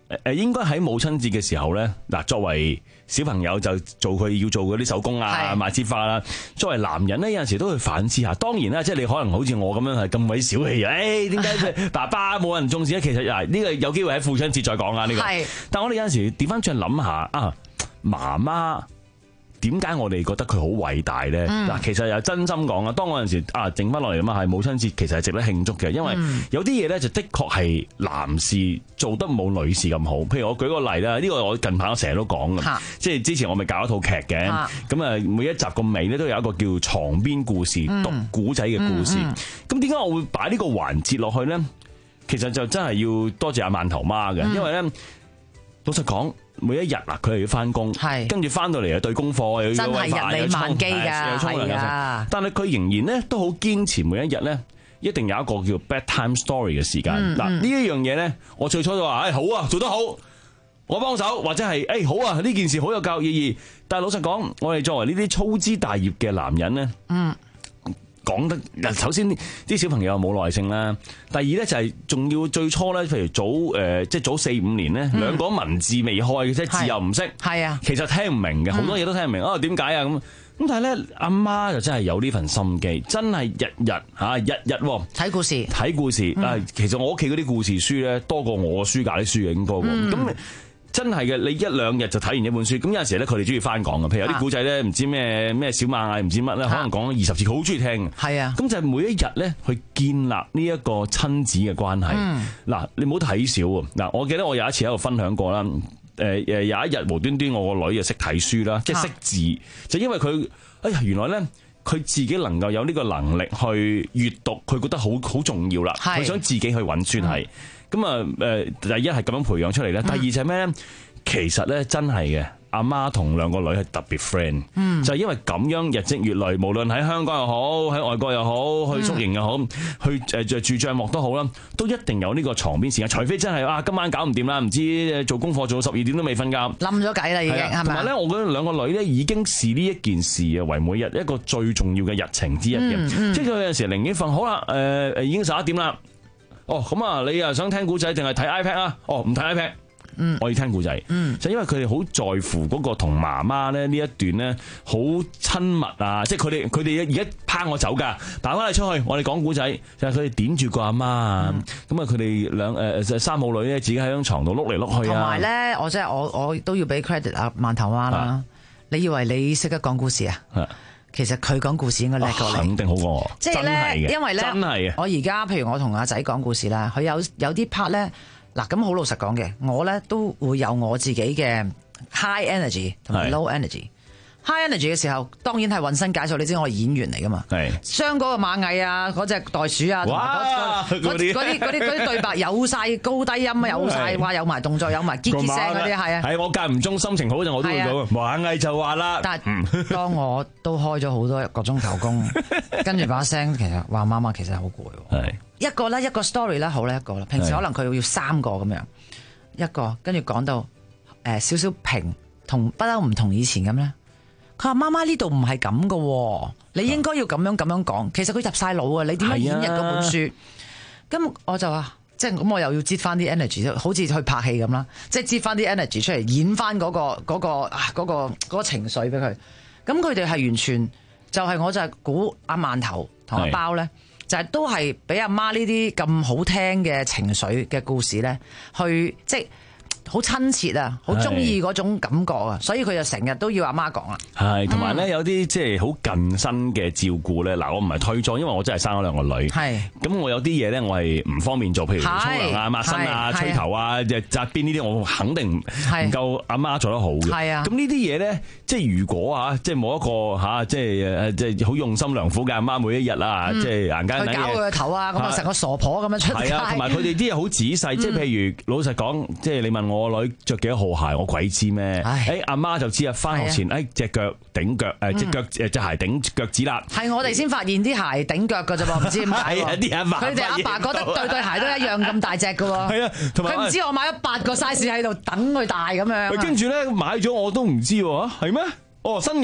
S15: 誒應該喺母親節嘅時候咧，嗱作為小朋友就做佢要做嗰啲手工啊、賣節花啦。作為男人咧，有陣時都會反思下。當然啦，即係你可能好似我咁樣係咁鬼小氣，誒點解爸爸冇人重視咧？其實嗱呢個有機會喺父親節再講啊呢個。但係我哋有陣時調翻轉諗下啊，媽媽。點解我哋覺得佢好偉大咧？嗱、嗯，其實又真心講啊，當嗰陣時啊，剩翻落嚟啊嘛，係母親節，其實係值得慶祝嘅，因為有啲嘢咧就的確係男士做得冇女士咁好。譬如我舉個例啦，呢、呢個我近排我成日都講嘅，即係之前我咪搞一套劇嘅，咁啊每一集個尾咧都有一個叫床邊故事、嗯、讀古仔嘅故事。咁點解我會擺呢個環節落去咧？其實就真係要多謝阿饅頭媽嘅，嗯、因為咧老實講。每一日啊，佢係要翻工，跟住翻到嚟又對功課，又要餵飯，又沖涼，又沖涼，但係佢仍然咧都好堅持，每一日咧一定有一個叫 bedtime story 嘅時間。嗱、嗯，呢一樣嘢咧，我最初都話，誒、哎、好啊，做得好，我幫手，或者係誒、哎、好啊，呢件事好有教育意義。但係老實講，我哋作為呢啲粗枝大葉嘅男人咧，嗯。講得首先啲小朋友冇耐性啦，第二咧就係仲要最初咧，譬如早誒即係早四五年咧，兩個文字未開嘅，即係字又唔識，係啊，其實聽唔明嘅，好多嘢都聽唔明啊，點解啊咁咁？但係咧，阿媽就真係有呢份心機，真係日日嚇日日睇故事睇故事。但係其實我屋企嗰啲故事書咧多過我書架啲書影多過咁。嗯真係嘅，你一兩日就睇完一本書，咁有陣時咧，佢哋中意翻講嘅，譬如有啲古仔咧，唔知咩咩小螞蟻，唔知乜咧，可能講二十次，佢好中意聽。係啊，咁就係每一日咧，去建立呢一個親子嘅關係。嗱、嗯，你唔好睇少喎。嗱，我記得我有一次喺度分享過啦。誒誒，有一日無端端我個女就識睇書啦，即係識字，就因為佢，哎呀，原來咧佢自己能夠有呢個能力去閱讀，佢覺得好好重要啦。佢想自己去揾書係。嗯咁啊，誒，第一係咁樣培養出嚟咧，第二就係咩咧？其實咧，真係嘅，阿媽同兩個女係特別 friend，嗯，就係因為咁樣日積月累，無論喺香港又好，喺外國又好，去宿營又好，去誒住帳幕都好啦，都一定有呢個床邊時間，除非真係啊今晚搞唔掂啦，唔知做功課做到十二點都未瞓覺，冧咗計啦已經，係咪？同埋咧，我覺得兩個女咧已經視呢一件事啊為每日一個最重要嘅日程之一嘅，嗯嗯，即係佢有陣時寧願瞓好啦，誒、呃、誒已經十一點啦。哦，咁啊，你又想聽古仔定係睇 iPad 啊？哦，唔睇 iPad，嗯，我要聽古仔，嗯，就因為佢哋好在乎嗰個同媽媽咧呢一段咧好親密啊，即係佢哋佢哋而家拋我走㗎，打翻你出去，我哋講古仔，就係佢哋點住個阿媽啊，咁啊佢哋兩誒三母女咧自己喺張床度碌嚟碌去啊，同埋咧，我即係我我都要俾 credit 阿饅頭媽啦，你以為你識得講故事啊？其實佢講故事應該叻過你，肯定好過我。即係咧，因為咧，真係我而家譬如我同阿仔講故事啦，佢有有啲 part 咧，嗱咁好老實講嘅，我咧都會有我自己嘅 high energy 同埋 low energy。high energy 嘅時候，當然係渾身解數，你知我係演員嚟噶嘛？係將嗰個螞蟻啊，嗰隻袋鼠啊，嗰嗰啲嗰啲嗰啲對白有晒高低音啊，有晒話有埋動作，有埋結結聲嗰啲係啊。係我間唔中心情好嗰陣，我都會講螞蟻就話啦。但係當我都開咗好多個鐘頭工，跟住把聲其實話媽媽其實好攰。係一個咧，一個 story 咧好咧一個啦。平時可能佢要三個咁樣，一個跟住講到誒少少平同不嬲唔同以前咁咧。佢話媽媽呢度唔係咁噶，你應該要咁樣咁樣講。其實佢入晒腦啊，你點樣演繹嗰本書？咁我就話，即係咁，我又要擠翻啲 energy， 好似去拍戲咁啦，即係擠翻啲 energy 出嚟，演翻嗰個嗰個啊嗰個嗰個情緒俾佢。咁佢哋係完全就係，我就係估阿饅頭同阿包咧，就係都係俾阿媽呢啲咁好聽嘅情緒嘅故事咧，去即係。好親切啊，好中意嗰種感覺啊，所以佢就成日都要阿媽講啊。係，同埋咧有啲即係好近身嘅照顧咧。嗱，我唔係推裝，因為我真係生咗兩個女。係，咁我有啲嘢咧，我係唔方便做，譬如沖涼啊、抹身啊、吹頭啊、即係紮辮呢啲，我肯定唔夠阿媽做得好嘅。係啊，咁呢啲嘢咧，即係如果啊，即係冇一個嚇，即係誒，即係好用心良苦嘅阿媽，每一日啊，即係硬間去搞佢個頭啊，咁啊成個傻婆咁樣出街。係啊，同埋佢哋啲嘢好仔細，即係譬如老實講，即係你問我。我女着幾多號鞋，我鬼知咩？誒，阿媽就知啊，翻學前誒隻腳頂腳，誒隻腳誒隻鞋頂腳趾啦。係我哋先發現啲鞋頂腳噶啫噃，唔知點解。佢哋阿爸覺得對對鞋都一樣咁大隻噶喎。係啊，同埋佢唔知我買咗八個 size 喺度等佢大咁樣。跟住咧買咗我都唔知喎，係咩？哦，新㗎。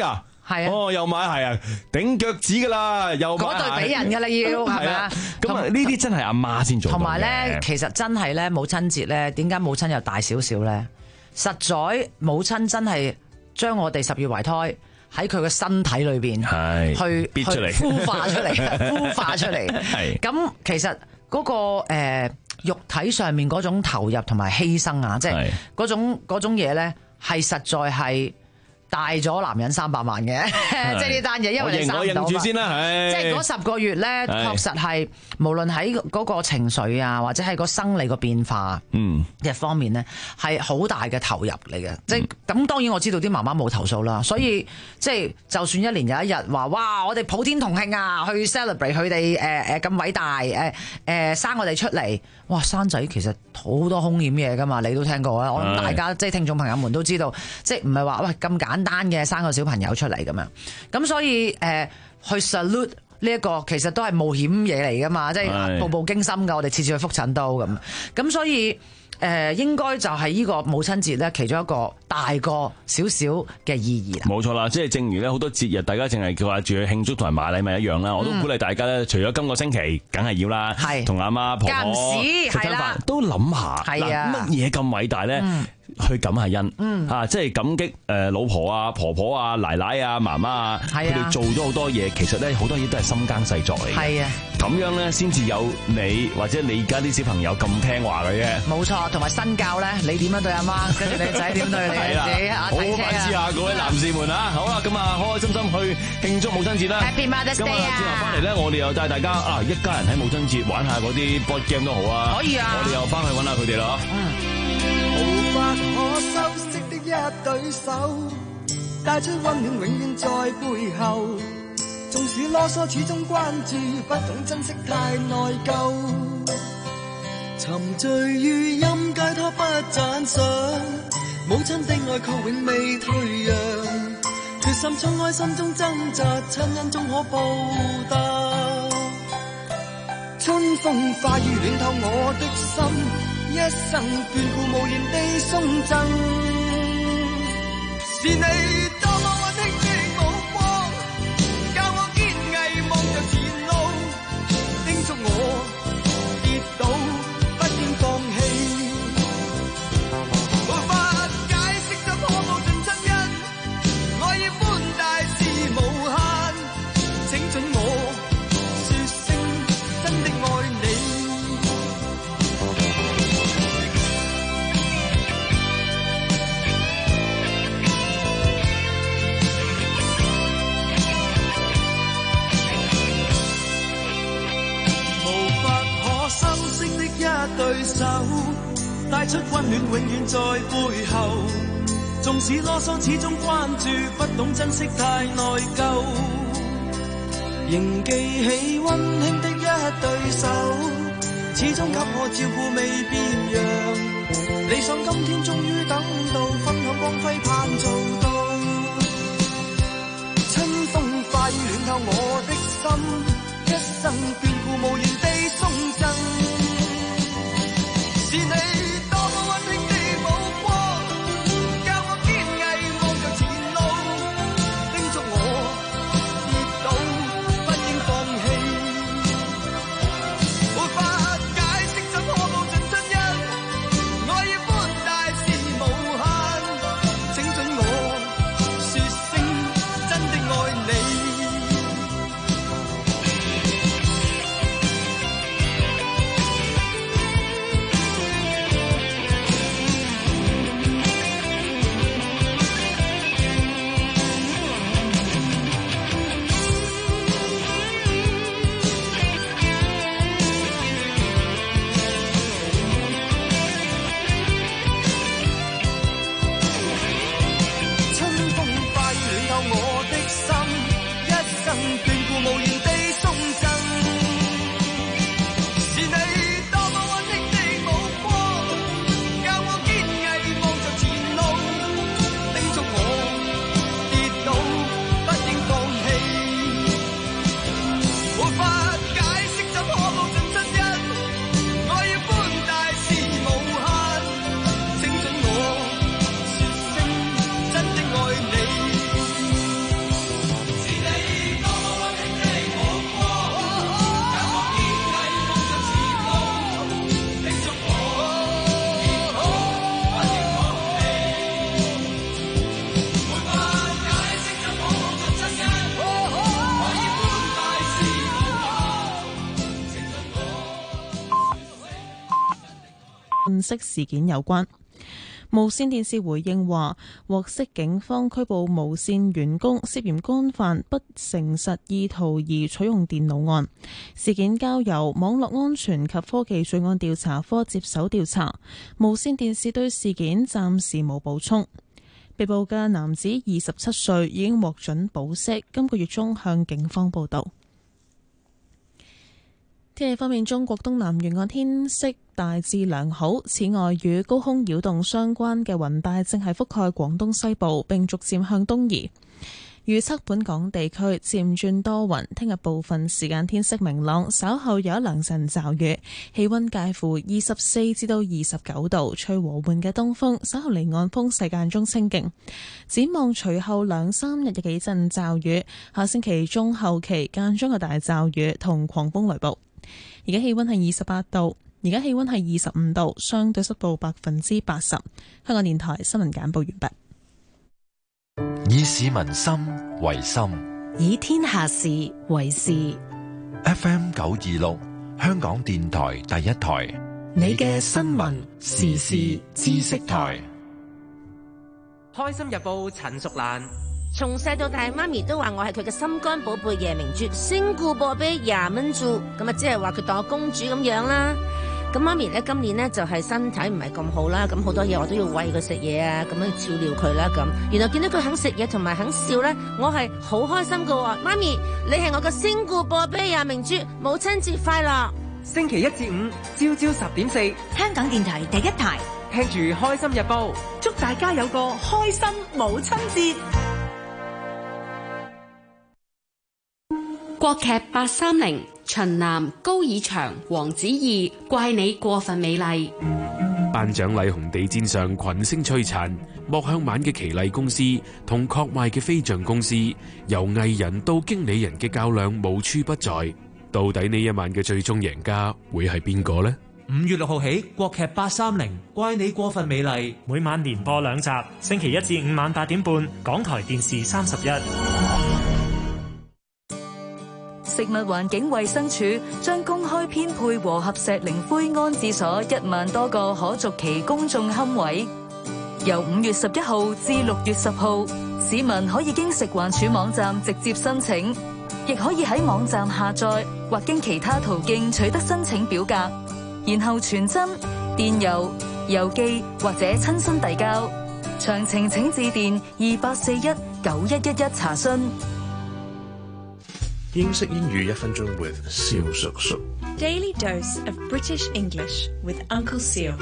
S23: 係啊，
S15: 哦，又買係啊，頂腳趾噶啦，又買
S23: 嗰對俾人噶啦要，係咪啊？
S15: 咁啊，呢啲真係阿媽先做到嘅。
S23: 同埋咧，其實真係咧，母親節咧，點解母親又大少少咧？實在母親真係將我哋十月懷胎喺佢嘅身體裏邊去
S15: 逼出嚟
S23: 孵化出嚟，孵化出嚟。
S15: 係
S23: 咁，其實嗰個誒肉體上面嗰種投入同埋犧牲啊，即係嗰種嗰種嘢咧，係實在係大咗男人三百萬嘅，即係呢單嘢，因為你生唔到嘛。我認我認住先啦，係。即係嗰十個月咧，確實係無論喺嗰個情緒啊，或者係個生理個變化嗯嘅方面咧，係好大嘅投入嚟嘅。即係咁，當然我知道啲媽媽冇投訴啦，所以即係就算一年有一日話，哇！我哋普天同慶啊，去 celebrate 佢哋誒誒咁偉大誒誒、呃、生我哋出嚟，哇！生仔其實好多兇險嘢㗎嘛，你都聽過啦。我諗大家即係聽眾朋友們都知道，即係唔係話喂咁簡單嘅生個小朋友出嚟咁樣，咁所以誒、呃、去 salute 呢一個其實都係冒險嘢嚟㗎嘛，即係步步驚心㗎。我哋次次去覆診都咁，咁所以誒、呃、應該就係呢個母親節咧，其中一個大個少少嘅意義啦。
S15: 冇錯啦，即係正如咧好多節日，大家淨係叫話住去慶祝同埋買禮物一樣啦。我都鼓勵大家咧，除咗今個星期，梗係要啦，同阿媽婆婆食餐飯，都諗下嗱乜嘢咁偉大咧？嗯去感下恩，嗯啊，即係感激誒老婆啊、婆婆啊、奶奶啊、媽媽啊，佢哋做咗好多嘢，其實咧好多嘢都係心耕細作嚟嘅。係啊，咁樣咧先至有你或者你而家啲小朋友咁聽話嘅啫。冇錯，同埋身教咧，你點樣對阿媽，跟住你仔點對你自己啊？好反思下各位男士們啊，好啦，咁啊開開心心去慶祝母親節啦。Happy Mother's Day 啊！之後翻嚟咧，我哋又帶大家啊一家人喺母親節玩下嗰啲 board game 都好啊。可以啊！我哋又翻去揾下佢哋啦。嗯。
S22: 無法可修飾的一對手，帶出溫暖永遠在背後。縱使囉嗦，始終關注，不懂珍惜太內疚。沉醉於音階，他不讚賞。母親的愛卻永未退讓，決心衝開心中掙扎，親恩終可報答。春風化雨暖透我的心。一生眷顧無言地送贈，是你多麼溫馨的目光，教我堅毅望着前路，叮囑我跌倒不應放棄。無法解釋怎可報盡親恩，愛意寬大是無限，請准我說聲真的愛你。對手帶出溫暖，永遠在背後。縱使囉嗦，始終關注，不懂珍惜太內疚。仍記起溫馨的一對手，始終給我照顧未變樣。理想今天終於等到，分享光輝盼做到。春風化雨暖透我的心，一生眷顧無言地送贈。是你多麼溫馨的目光，教我堅毅望着前路，叮囑我跌倒不應放棄。無法解釋怎可報盡親恩，愛意寬大是無限，請准我說聲真的愛你。
S1: 信息事件有關。無線電視回應話，獲悉警方拘捕無線員工涉嫌干犯不誠實意圖而取用電腦案，事件交由網絡安全及科技罪案調查科接手調查。無線電視對事件暫時冇補充。被捕嘅男子二十七歲，已經獲准保釋，今個月中向警方報到。天氣方面，中國東南沿岸天色大致良好，此外與高空擾動相關嘅雲帶正係覆蓋廣東西部，並逐漸向東移。預測本港地區漸轉多雲，聽日部分時間天色明朗，稍後有一兩陣驟雨，氣溫介乎二十四至到二十九度，吹和緩嘅東風，稍後離岸風勢間中清勁。展望隨後兩三日嘅幾陣驟雨，下星期中後期間中嘅大驟雨同狂風雷暴。而家氣溫係二十八度，而家氣溫係二十五度，相對濕度百分之八十。香港電台新聞簡報完畢。
S4: 以市民心為心，
S6: 以天下事為事。
S4: F M 九二六，香港電台第一台，
S6: 你嘅新聞時事知識台。
S10: 開心日報陳淑蘭。
S7: 從細到大，媽咪都話我係佢嘅心肝寶貝夜明珠，升故波俾廿蚊珠，咁啊，即係話佢當我公主咁樣啦。咁媽咪咧今年咧就係身體唔係咁好啦，咁好多嘢我都要餵佢食嘢啊，咁樣照料佢啦咁。原來見到佢肯食嘢同埋肯笑咧，我係好開心噶。媽咪，你係我嘅升故波俾廿明珠，母親節快樂！
S10: 星期一至五朝朝十點四，
S6: 香港電台第一台，
S10: 聽住開心日報，
S6: 祝大家有個開心母親節。
S8: 國劇八三零，秦嵐、高以翔、黃子怡，怪你過分美麗。
S9: 頒獎禮紅地毯上群星璀璨，莫向晚嘅奇麗公司同確賣嘅飛象公司，由藝人到經理人嘅較量無處不在。到底呢一晚嘅最終贏家會係邊個呢？
S11: 五月六號起，國劇八三零，怪你過分美麗，每晚連播兩集，星期一至五晚八點半，港台電視三十一。
S24: 食物環境衛生署將公開編配和合石靈灰安置所一萬多個可續期公眾龕位，由五月十一號至六月十號，市民可以經食環署網站直接申請，亦可以喺網站下載或經其他途徑取得申請表格，然後傳真、電郵、郵寄或者親身遞交。詳情請致電二八四一九一一一查詢。
S25: 英式英語一分鐘 with 蕭叔叔。
S26: Daily dose of British English with Uncle Seal。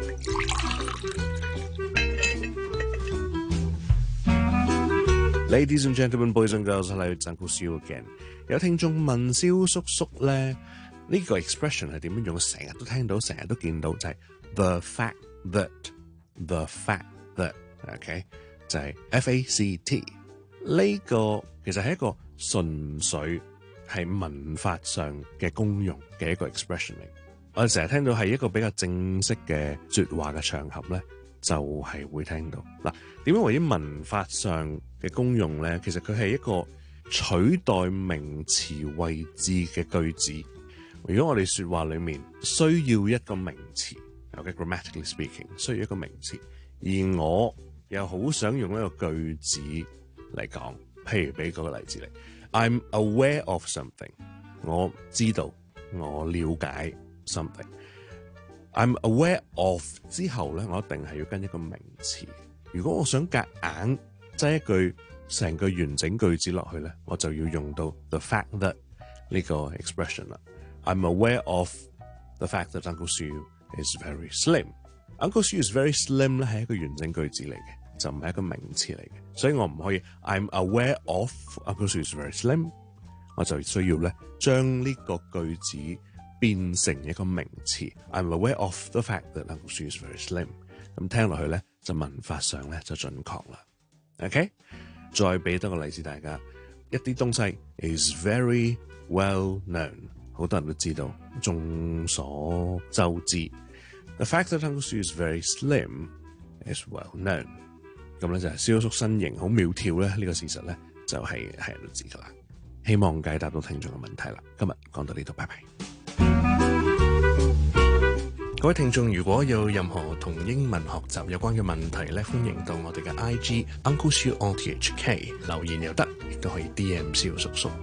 S25: Ladies and gentlemen, boys and girls, hello, it's Uncle Seal again。 有聽眾問蕭叔叔咧，呢個 expression 係點樣用？成日都聽到，成日都見到，就係 the fact that，the fact that，OK， 就係 F A C T。呢個其實係一個純粹係文法上嘅功用嘅一個 expression 嚟。我哋成日聽到係一個比較正式嘅說話嘅場合咧，就係、是、會聽到。嗱，點樣為之文法上嘅功用咧？其實佢係一個取代名詞位置嘅句子。如果我哋說話裏面需要一個名詞 ，OK grammatically speaking 需要一個名詞，而我又好想用一個句子嚟講，譬如俾個例子嚟 ，I'm aware of something， 我知道，我了解 something。I'm aware of 之後咧，我一定係要跟一個名詞。如果我想夾硬擠一句成句完整句子落去咧，我就要用到 the fact that 呢個 expression 啦。I'm aware of the fact that Uncle Sue is very slim。Uncle Sue is very slim 咧係一個完整句子嚟嘅，就唔係一個名詞嚟嘅，所以我唔可以 I'm aware of Uncle Sue is very slim， 我就需要咧將呢個句子變成一個名詞。I'm aware of the fact that Uncle Sue is very slim。咁聽落去咧就文法上咧就準確啦。OK， 再俾多個例子大家，一啲東西 is very well known， 好多人都知道，眾所周知。The fact that Uncle Sue is very slim is well known。咁咧就係蕭叔身形好苗條咧，呢、這個事實咧就係係人都知噶啦。希望解答到聽眾嘅問題啦。今日講到呢度，拜拜。 各位聽眾，如果有任何同英文學習有關嘅問題咧，歡迎到我哋嘅 I G Uncle Siu O T H K 留言又得，亦都可以 D M 蕭叔叔。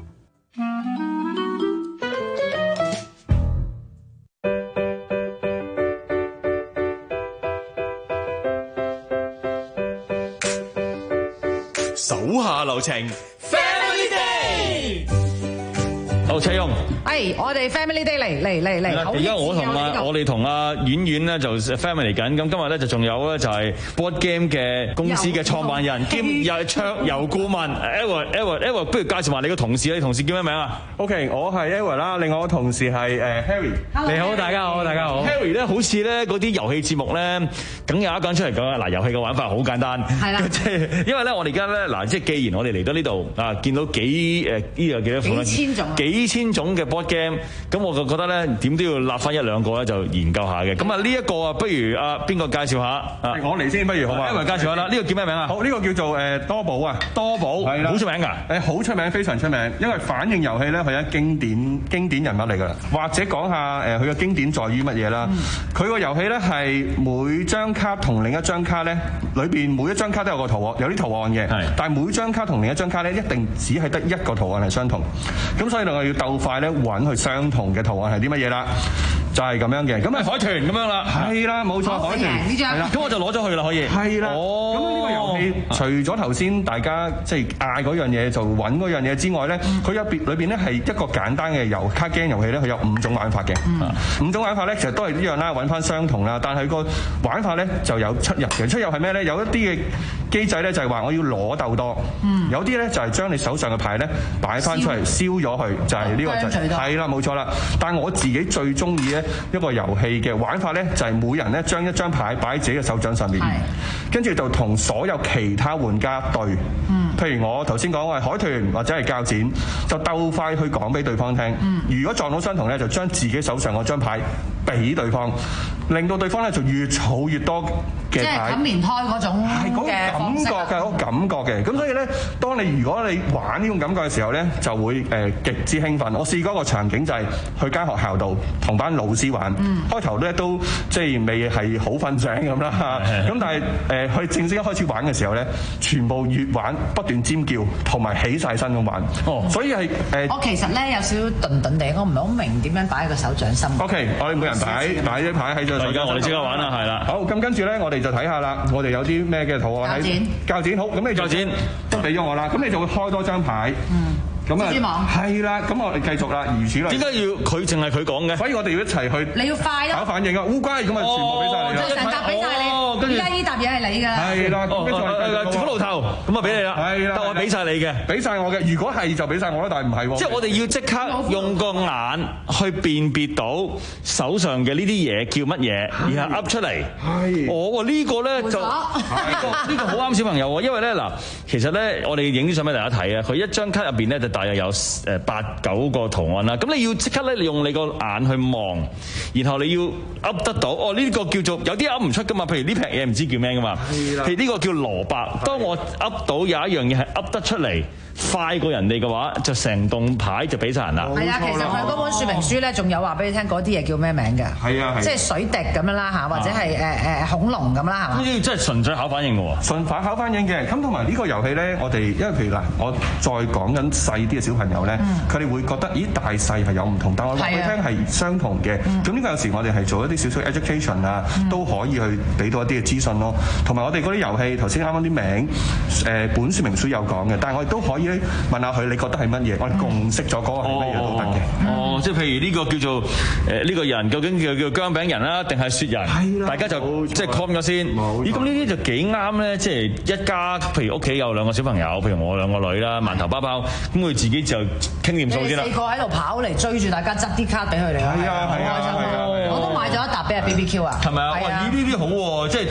S15: 手下留情
S23: Family Day。
S15: 好，車翁。
S23: 誒，我哋 Family Day 嚟嚟嚟嚟。
S15: 而家我同啊，我哋同阿婉婉咧就 family 嚟緊。咁今日咧就仲有咧就係 board game 嘅公司嘅創辦人兼又係桌遊顧問 Edward Edward Edward， 不如介紹埋你個同事，你同事叫咩名啊
S2: ？OK， 我係 Edward 啦，另外我同事係誒 Harry。
S15: 你好，大家好，大家好。Harry 咧好似咧嗰啲遊戲節目咧，梗有一個人出嚟講啊！嗱，遊戲嘅玩法好簡單，係啦，即係因為咧我哋而家咧嗱，即係既然我哋嚟到呢度啊，見到幾誒呢度幾多款咧？幾千種，幾千種嘅 board game，咁我就覺得咧點都要立翻一兩個咧就研究下嘅。咁啊呢一個啊，不如啊邊個介紹下啊？
S2: 我嚟先，不如好嘛？
S15: 一為介紹下啦。呢個叫咩名啊？
S2: 好，呢個叫做誒多寶啊，多寶係啦，
S15: 好出名㗎。
S2: 誒好出名，非常出名，因為反應遊戲咧，佢係經典經典人物嚟㗎啦。或者講下誒佢嘅經典在於乜嘢啦？佢個遊戲咧係每張卡同另一張卡咧，裏邊每一張卡都有個圖案，有啲圖案嘅。係。但係每張卡同另一張卡咧，一定只係得一個圖案係相同。咁所以我要鬥快咧揾佢相同嘅圖案係啲乜嘢啦？就係咁樣嘅。咁啊
S15: 海豚咁樣啦。
S2: 係啦，冇錯，海豚
S23: 呢張。
S2: 係啦。
S15: 咁我就攞咗去啦，可以。
S2: 係啦。
S15: 哦。
S2: 咁呢個遊戲除咗頭先大家即係嗌嗰樣嘢就揾嗰樣嘢之外咧，佢入邊裏邊咧係一個簡單嘅遊卡 game 遊戲咧，佢有五種玩法嘅。嗯。五種玩法咧，其實都係一樣啦，揾翻相同啦，但係個玩法咧就有出入嘅。出入係咩咧？有一啲嘅機制咧就係話我要攞鬥多。嗯。有啲咧就係將你手上嘅牌咧擺翻出嚟燒咗佢，就係呢個就係啦，冇錯啦。但係我自己最中意咧一個遊戲嘅玩法咧，就係每人咧將一張牌擺喺自己嘅手掌上面，跟住就同所有其他玩家對。嗯。譬如我頭先講話海豚或者係鉸剪，就鬥快去講俾對方聽。嗯。如果撞到相同咧，就將自己手上嗰張牌俾對方，令到對方咧就越儲越多嘅牌。
S23: 即係冚棉胎嗰種
S2: 係嗰個感覺嘅，嗰個感覺嘅。咁所以咧，當你如果你玩呢種感覺嘅時候咧，就會誒極之興奮。我試過一個場景就係去間學校度同班老師玩，嗯、開頭咧都即係未係好瞓醒咁啦。咁但係誒佢正式一開始玩嘅時候咧，全部越玩不斷尖叫，同埋起晒身咁玩。哦，所以係誒。呃、
S23: 我其實咧有少少頓頓地，我唔係好明點樣擺喺個手掌心。
S2: O、okay, K， 我哋每人擺擺啲牌喺個手掌心。
S15: 我哋即刻玩啦，係啦。
S2: 好，咁跟住咧，我哋就睇下啦。我哋有啲咩嘅圖案喺？鉸剪。鉸剪好，咁你鉸剪都俾咗我啦。咁你就會開多張牌。嗯。咁啊，係啦，咁我哋繼續啦，如此類。
S15: 點解要佢淨係佢講嘅？
S2: 所以我哋要一齊去。
S23: 你要快咯。
S2: 搞反應啊！烏龜咁啊，全部俾晒你啦。
S23: 成沓俾晒你。而家呢沓嘢係你㗎。係
S2: 啦，跟住
S15: 誒苦爐頭，咁啊俾你啦。係啦，我俾晒你嘅，
S2: 俾晒我嘅。如果係就俾晒我啦，但係唔係喎。
S15: 即係我哋要即刻用個眼去辨別到手上嘅呢啲嘢叫乜嘢，然後噏出嚟。係。我呢個咧就呢個呢個好啱小朋友喎，因為咧嗱，其實咧我哋影啲相俾大家睇啊，佢一張卡入邊咧就大約有誒八九個圖案啦，咁你要即刻咧，你用你個眼去望，然後你要噏得到。哦，呢個叫做有啲噏唔出噶嘛，譬如呢撇嘢唔知叫咩噶嘛，譬如呢個叫蘿蔔。當我噏到有一樣嘢係噏得出嚟，快過人哋嘅話，就成棟牌就俾晒人啦。
S23: 係啊，其實佢嗰本說明書咧，仲有話俾你聽嗰啲嘢叫咩名㗎？係啊，即係水滴咁樣啦嚇，或者係誒誒恐龍咁啦，係嘛？
S15: 呢啲真係純粹考反應㗎喎。
S2: 純反考反應嘅，咁同埋呢個遊戲咧，我哋因為譬如嗱，我再講緊細啲嘅小朋友咧，佢哋、嗯、會覺得咦大細係有唔同，但我話俾你聽係相同嘅。咁呢、嗯、個有時我哋係做一啲少少 education 啊、嗯，都可以去俾到一啲嘅資訊咯。同埋我哋嗰啲遊戲頭先啱啱啲名誒、呃、本說明書有講嘅，但係我哋都可以咧問下佢，你覺得係乜嘢？我哋共識咗嗰個係乜嘢都得嘅。
S15: 哦，即係譬如呢個叫做誒呢、呃這個人究竟叫叫薑餅人啦，定係雪人？係啦，大家就即係 calm 咗先。咦，咁呢啲就幾啱咧？即係一家，譬如屋企有兩個小朋友，譬如我兩個女啦，饅頭包包，咁佢自己就傾掂數先啦。
S23: 四個喺度跑嚟追住大家執啲卡俾佢哋。係啊係啊，我都買咗一沓俾阿 B B Q 啊。
S15: 係咪啊？哇！咦，呢啲好喎，即係同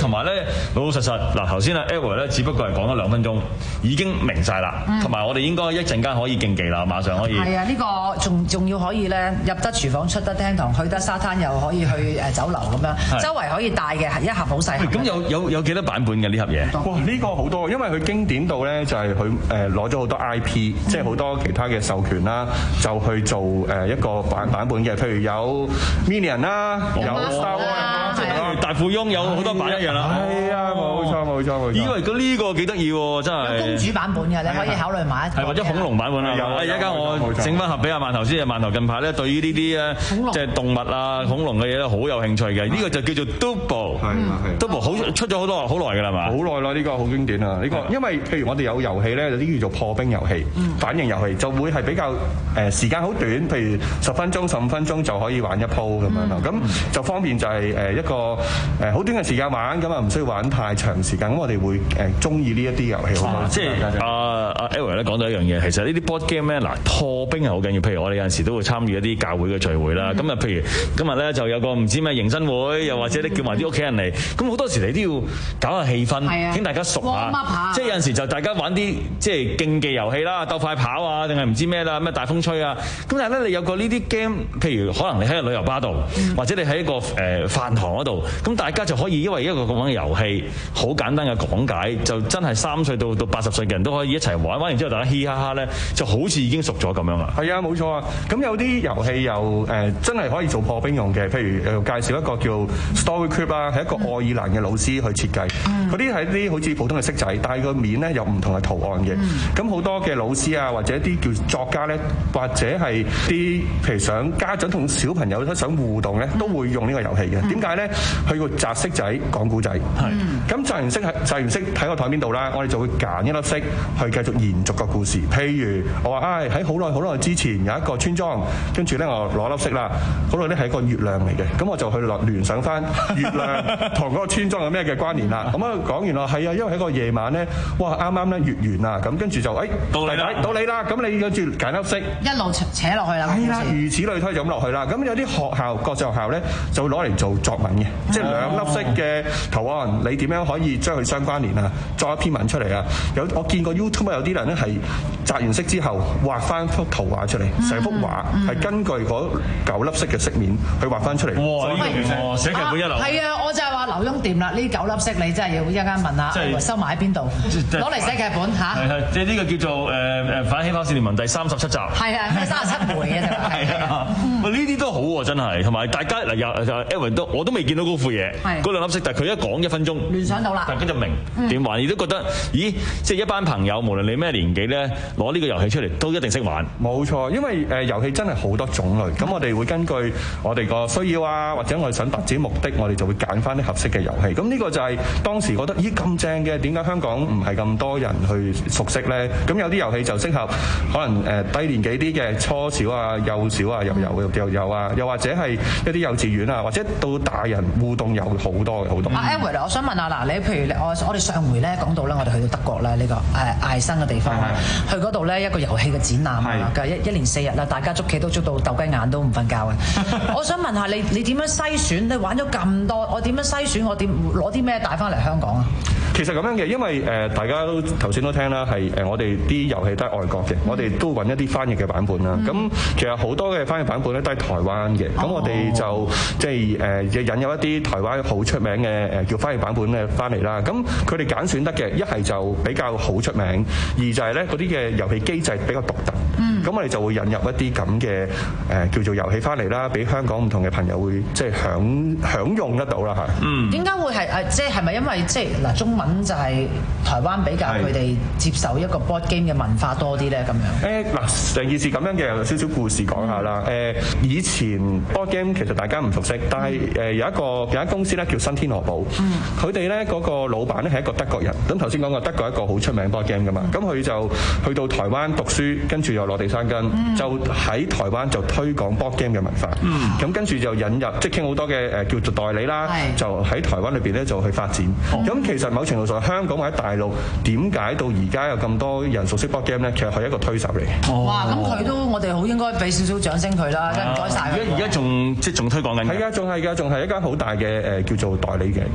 S15: 同埋咧老老實實嗱，頭先啊 Edward 咧，只不過係講咗兩分鐘，已經明晒啦。同埋、嗯、我哋應該一陣間可以競技啦，馬上可以。
S23: 係啊，呢、呢個仲仲要可以咧，入得廚房，出得廳堂，去得沙灘，又可以去誒酒樓咁樣，周圍可以帶嘅，係一盒好細盒。
S15: 咁有有有幾多版本嘅呢盒嘢？
S2: 哇！呢、呢個好多，因為佢經典到咧，就係佢誒攞咗好多 I P，、嗯、即係好多其他嘅授權啦，就去做誒一個版版本嘅，譬如有 Minion 啦，有 Star Wars 啦，
S15: 大富翁有好多版一樣啦。
S2: 係啊，冇錯冇錯冇錯。
S15: 以為咁呢個幾得意喎，真係。
S23: 有公主版本嘅，你可以考慮買一。
S15: 係或者恐龍版本啊？有啊！一陣間我整翻盒俾阿饅頭先。饅頭近排咧對於呢啲咧即係動物啊、恐龍嘅嘢咧好有興趣嘅。呢個就叫做 Dobble。係啊係。Dobble 好出咗好多好耐㗎啦嘛。好耐啦，呢個好經典啊！呢個因為譬如我哋有遊戲咧，有啲叫做破冰遊戲、反應遊戲，就會係比較誒時間好短，譬如十分鐘、十五分鐘就可以玩一鋪咁樣咯。咁就方便就係誒一個誒好短嘅時間玩，咁啊唔需要玩太長時間。咁我哋會誒中意呢一啲遊戲好多。 即係阿阿 Edward 咧講到一樣嘢，其實呢啲 board game 咧嗱破冰係好緊要。譬如我哋有陣時都會參與一啲教會嘅聚會啦。咁啊、嗯，譬如今日咧就有個唔知咩迎新會，又或者你叫埋啲屋企人嚟，咁好多時你都要搞下氣氛，傾、啊、大家熟下。即係有陣時就大家玩啲即係競技遊戲啦，鬥快跑啊，定係唔知咩啦，咩大風吹啊。咁但係咧，你有個呢啲 game，譬如可能你喺個旅遊巴度，嗯、或者你喺一個誒、呃、飯堂嗰度，咁大家就可以因為一個咁樣嘅遊戲，好簡單嘅講解，就真係三歲到到八十歲嘅人都可以一齊玩，玩完之後大家嘻嘻哈哈咧，就好似已經熟咗咁樣啦。
S2: 係啊，冇錯啊。咁有啲遊戲又誒、呃、真係可以做破冰用嘅，譬如誒介紹一個叫 Story Crypt 啦，係一個愛爾蘭嘅老師去設計。嗰啲係啲好似普通嘅骰仔，但係個面咧有唔同嘅圖案嘅。咁好、嗯、多嘅老師啊，或者啲叫作家咧，或者係啲譬如想家長同小朋友都想互動咧，都會用呢個遊戲嘅。點解咧？佢個擲骰仔講古仔。係。咁擲完骰係擲完骰睇個台邊度啦，我哋就會揀一粒骰去繼續延續個故事。譬如我話唉喺好耐好耐之前有一個村莊，跟住咧我攞粒骰啦，嗰度咧係一個月亮嚟嘅，咁我就去落聯想翻月亮同嗰個村莊有咩嘅關聯啦。咁啊講完啦，係啊，因為喺個夜晚咧，哇啱啱咧月圓啊，咁跟住就誒、哎、到你啦，到你啦，咁你跟住揀粒骰，
S23: 一路扯落去啦。
S2: 係啦，如此類推就咁落去啦。咁有啲學校國際學校咧就會攞嚟做作文嘅，哦、即係兩粒骰嘅圖案，你點樣可以將佢相關聯啊？作一篇文出嚟啊！有我見過 YouTube 有啲人咧係擲完骰之後畫翻幅圖畫出嚟，成、嗯、幅畫係、嗯、根據嗰九粒骰嘅骰面去畫翻出嚟。哇！呢個哦寫劇本一流。係
S23: 啊，我就係話劉墉掂啦，呢九粒骰你真係要一間問下，即係收埋喺邊度？攞嚟寫劇本嚇。係係，即係呢個叫做誒誒反起跑線聯盟第三十七集。係啊，咩三十七回嘅就係啊。
S15: 喂，呢啲都好喎，真係，同埋大家嗱又 Edward 都我都未見到嗰副嘢，嗰兩粒骰，但係佢一講一分鐘，
S23: 聯想到啦，
S15: 大家就明點玩，亦都覺得，咦，即係一班朋友，無論你咩年紀咧，攞呢個遊戲出嚟都一定識玩。
S2: 冇錯，因為誒遊戲真係好多種類，咁我哋會根據我哋個需要啊，或者我哋想達至目的，我哋就會揀翻啲合適嘅遊戲。咁呢個就係當時覺得，咦咁正嘅，點解香港唔係咁多人去熟悉咧？咁有啲遊戲就適合可能誒低年紀啲嘅初小啊、幼小啊，又有又有啊，又或者係一啲幼稚園啊，或者到大人互動有好多嘅好多。
S23: 阿 Edward，我想問下嗱，你譬如我我哋上回咧講到咧，我哋去到德國咧呢個誒艾森嘅地方，去嗰度咧一個遊戲嘅展覽啊，一一連四日啦，大家捉棋都捉到鬥雞眼都唔瞓覺嘅。我想問下你，你點樣篩選？你玩咗咁多，我點樣篩選？我點攞啲咩帶翻嚟香港啊？
S2: 其實咁樣嘅，因為誒、呃、大家都頭先都聽啦，係誒、呃、我哋啲遊戲都係外國嘅，嗯、我哋都揾一啲翻譯嘅版本啦。咁、嗯、其實好多嘅翻譯版本咧都係台灣嘅，咁、哦、我哋就即係誒引入一啲台灣好出名嘅誒叫翻譯版本咧翻嚟啦。咁佢哋揀選得嘅一係就比較好出名，二就係咧嗰啲嘅遊戲機制比較獨特。嗯，咁我哋就會引入一啲咁嘅誒叫做遊戲翻嚟啦，俾香港唔同嘅朋友會即係享享用得到啦嚇。嗯，
S23: 點解會係誒即係係咪因為即係嗱中文就係台灣比較佢哋接受一個 board game 嘅文化多啲咧咁樣？誒
S2: 嗱成件事咁樣嘅有少少故事講下啦。誒、嗯、以前 board game 其實大家唔熟悉，但係誒有一個有間公司咧叫新天鵝堡，佢哋咧嗰個老闆咧係一個德國人。咁頭先講過德國一個好出名 board game 噶嘛，咁佢、嗯、就去到台灣讀書，跟住又落地生根，嗯、就喺台灣就推廣 board game 嘅文化。咁、嗯、跟住就引入即係傾好多嘅誒叫做代理啦，是就喺台灣裏邊咧就去發展。咁、嗯、其實某程度上香港或者大陸點解到而家有咁多人熟悉 board game 咧？其實係一個推手嚟嘅。
S23: 哦、哇！咁佢都我哋好應該俾少少掌聲佢啦，真係唔該晒。
S15: 而家而家仲即係仲推廣緊。
S2: 係啊，仲係㗎，仲係一間好大嘅誒叫做代理嘅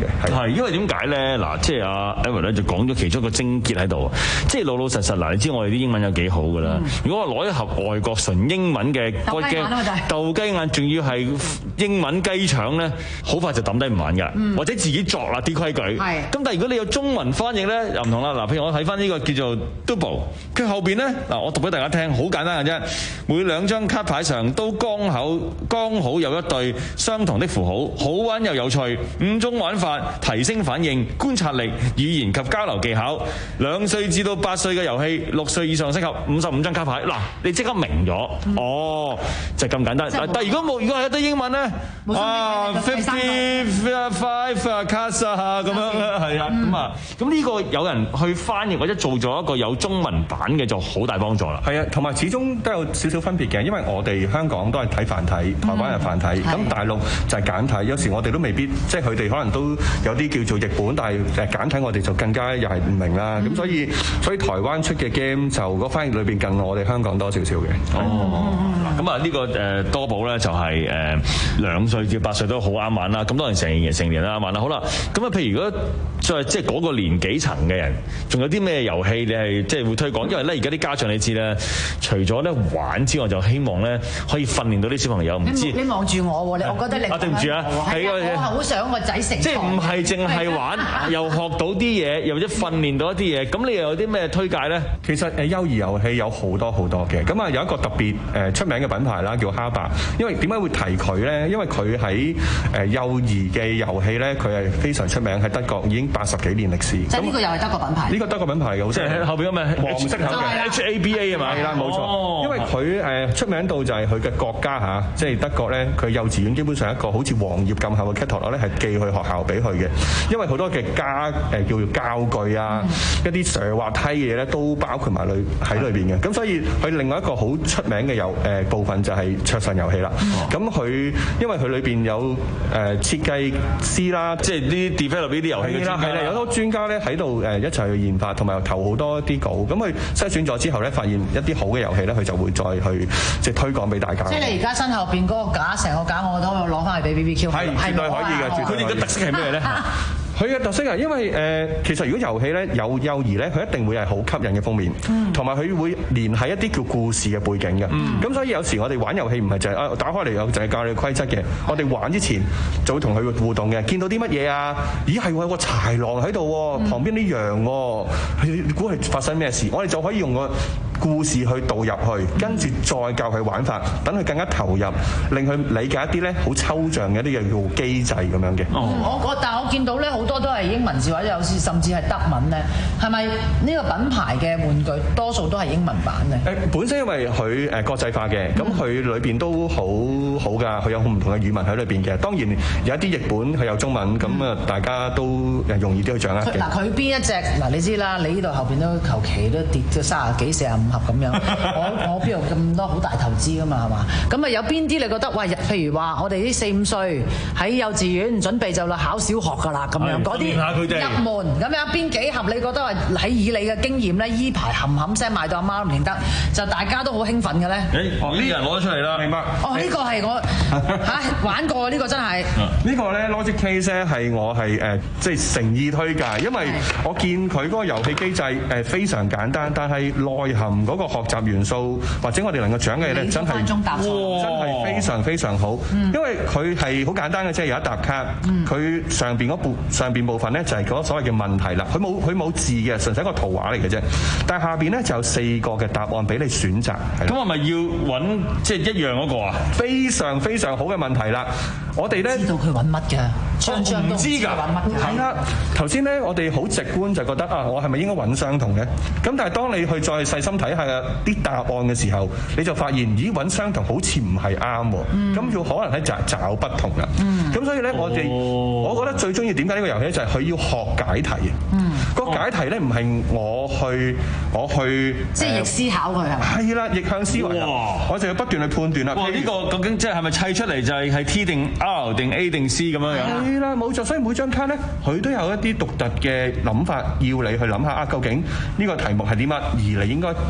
S2: 嘅。
S15: 係因為點解咧？嗱，即係阿 Edward 咧就講咗其中一個症結喺度，即係老老實實嗱，你知我哋啲英文有幾好㗎啦。嗯、如果我攞一盒外國純英文嘅
S23: 鬥雞眼啊嘛，
S15: 鬥雞眼，仲要係英文雞腸咧，好快就抌低唔玩㗎，嗯、或者自己作啦啲規矩。係。咁但係如果你有中文翻譯咧，又唔同啦。嗱，譬如我睇翻呢個叫做 Double， 佢後邊咧嗱，我讀俾大家聽，好簡單嘅啫。每兩張卡牌上都剛好剛好有一對相同的符號，好玩又有趣。五種玩法：提升反應、觀察力、語言及交流技巧。兩歲至到八歲嘅遊戲，六歲以上適合。五十五張卡牌，嗱，你即刻明咗，嗯、哦，就咁簡單。但係如果冇，如果係一堆英文咧，啊 ，fifty five cards 啊咁樣咧，係啊，咁啊，咁呢個有人去翻譯或者做咗一個有中文版嘅，就好大幫助啦。
S2: 係啊，同埋始終都有少少分別嘅，因為我哋香港都係睇繁體，台灣係繁體，咁、嗯、大陸就係簡體。有時我哋都未必，即係佢哋可能都有啲叫做譯本，但係誒簡體我哋就更加又係唔明啦。咁、嗯、所以所以台灣出嘅 game 就個翻譯裏邊近我哋香港多少少嘅。
S15: 哦，咁啊呢個誒多寶咧就係誒兩歲至八歲都好啱玩啦。咁當然成年成年啦啱玩啦。好啦，咁啊譬如如果再即係嗰個年紀層嘅人，仲有啲咩遊戲你係即係會推廣？因為咧而家啲家長你知咧，除咗咧玩之外，就希望咧可以訓練到啲小朋友。唔知
S23: 你望住我喎，你我覺得你
S15: 啊對唔住啊，係
S23: 我係好想個仔成。
S15: 即係唔係淨係玩，又學到啲嘢，又或者訓練到一啲嘢。咁你又有啲咩推介咧？
S2: 其實誒幼兒遊戲有好多好多嘅，咁啊有一個特別誒出名嘅品牌啦，叫哈爸。因為點解會提佢咧？因為佢喺誒幼兒嘅遊戲咧，佢係非常出名，喺德國已經八十幾年歷史。
S23: 即係呢個又係德國品牌。
S2: 呢個德國品牌嘅，
S15: 即係後邊咁嘅黃色口嘅 H A B A 係嘛？
S2: 係啦，冇錯。因為佢誒出名到就係佢嘅國家嚇，即係德國咧，佢幼稚園基本上一個好似黃頁咁厚嘅 catalog 咧，係寄去學校俾佢嘅。因為好多嘅家誒叫做教具啊，一啲上滑梯嘅嘢咧，都包括埋裏喺裏邊嘅。咁所以佢另外一個好出名嘅遊誒部分就係桌上遊戲啦。咁佢因為佢裏邊有誒設計師啦，即係啲 develop 呢啲遊戲嘅專家，係啦，有好多專家咧喺度誒一齊去研發，同埋投好多啲稿。咁佢篩選咗之後咧，發現一啲好嘅遊戲咧，佢就會再去即係推廣俾大家。
S23: 即係你而家身後邊嗰個架，成個架我都攞翻去俾 B B Q。
S2: 係絕對可以嘅。
S15: 佢哋嘅特色係咩咧？
S2: 佢嘅特色啊，因為誒、呃、其實如果遊戲咧有幼兒咧，佢一定會係好吸引嘅封面，同埋佢會連係一啲叫故事嘅背景嘅。咁、嗯、所以有時我哋玩遊戲唔係就係啊打開嚟有就係教你規則嘅，我哋玩之前就會同佢互動嘅。見到啲乜嘢啊？咦係喎，有個豺狼喺度喎，旁邊啲羊喎，你估係發生咩事？我哋就可以用個故事去導入去，跟住再教佢玩法，等佢更加投入，令佢理解一啲咧好抽象嘅一啲嘢叫機制咁樣嘅。
S23: 嗯，我我但係我見到咧好多都係英文字或者有時甚至係德文咧，係咪呢個品牌嘅玩具多數都係英文版嘅？
S2: 誒本身因為佢誒國際化嘅，咁佢裏邊都好好㗎，佢有好唔同嘅語文喺裏邊嘅。當然有一啲譯本佢有中文，咁啊大家都容易啲去掌握嘅。
S23: 嗱佢邊一隻嗱你知啦，你呢度後邊都求其都跌咗三十幾四十五盒咁樣，我我邊度咁多好大投資㗎嘛係嘛？咁啊有邊啲你覺得喂？譬如話我哋啲四五歲喺幼稚園準備就啦考小學㗎啦咁樣，嗰啲入門咁樣邊幾盒你覺得係喺以你嘅經驗咧，依排冚冚聲賣到阿媽都唔認得，就大家都好興奮嘅咧？
S15: 誒，呢啲人攞咗出嚟啦，明白？
S23: 哦，呢個係我嚇玩過，呢個真係
S2: 呢個咧 Logic Case 咧係我係誒即係誠意推介，因為我見佢嗰個遊戲機制誒非常簡單，但係內含嗰個學習元素或者我哋能夠掌握嘅咧，真係真係非常非常好。因為佢係好簡單嘅，即係有一沓卡，佢上邊嗰部上邊部分咧就係嗰所謂嘅問題啦。佢冇佢冇字嘅，純粹一個圖畫嚟嘅啫。但係下邊咧就有四個嘅答案俾你選擇。
S15: 咁係咪要揾即係一樣嗰個啊？
S2: 非常非常好嘅問題啦！我哋咧
S23: 知道佢揾乜嘅，張張都唔知㗎揾乜。
S2: 係啦，頭先咧我哋好直觀就覺得啊，我係咪應該揾相同嘅？咁但係當你去再細心睇下啲答案嘅時候，你就發現咦揾相同好似唔係啱喎。咁要可能喺找找不同啦。咁所以咧我哋我覺得最中意點解呢個遊戲咧就係佢要學解題嘅。個解題咧唔係我去我去
S23: 即係逆思考佢係咪？
S2: 係啦，逆向思維。我就要不斷去判斷啦。
S15: 哇！呢個究竟即係係咪砌出嚟就係係 T 定 R 定 A 定 C 咁樣樣？
S2: 係啦，冇錯。所以每張卡咧，佢都有一啲獨特嘅諗法，要你去諗下啊，究竟呢個題目係啲乜，而你應該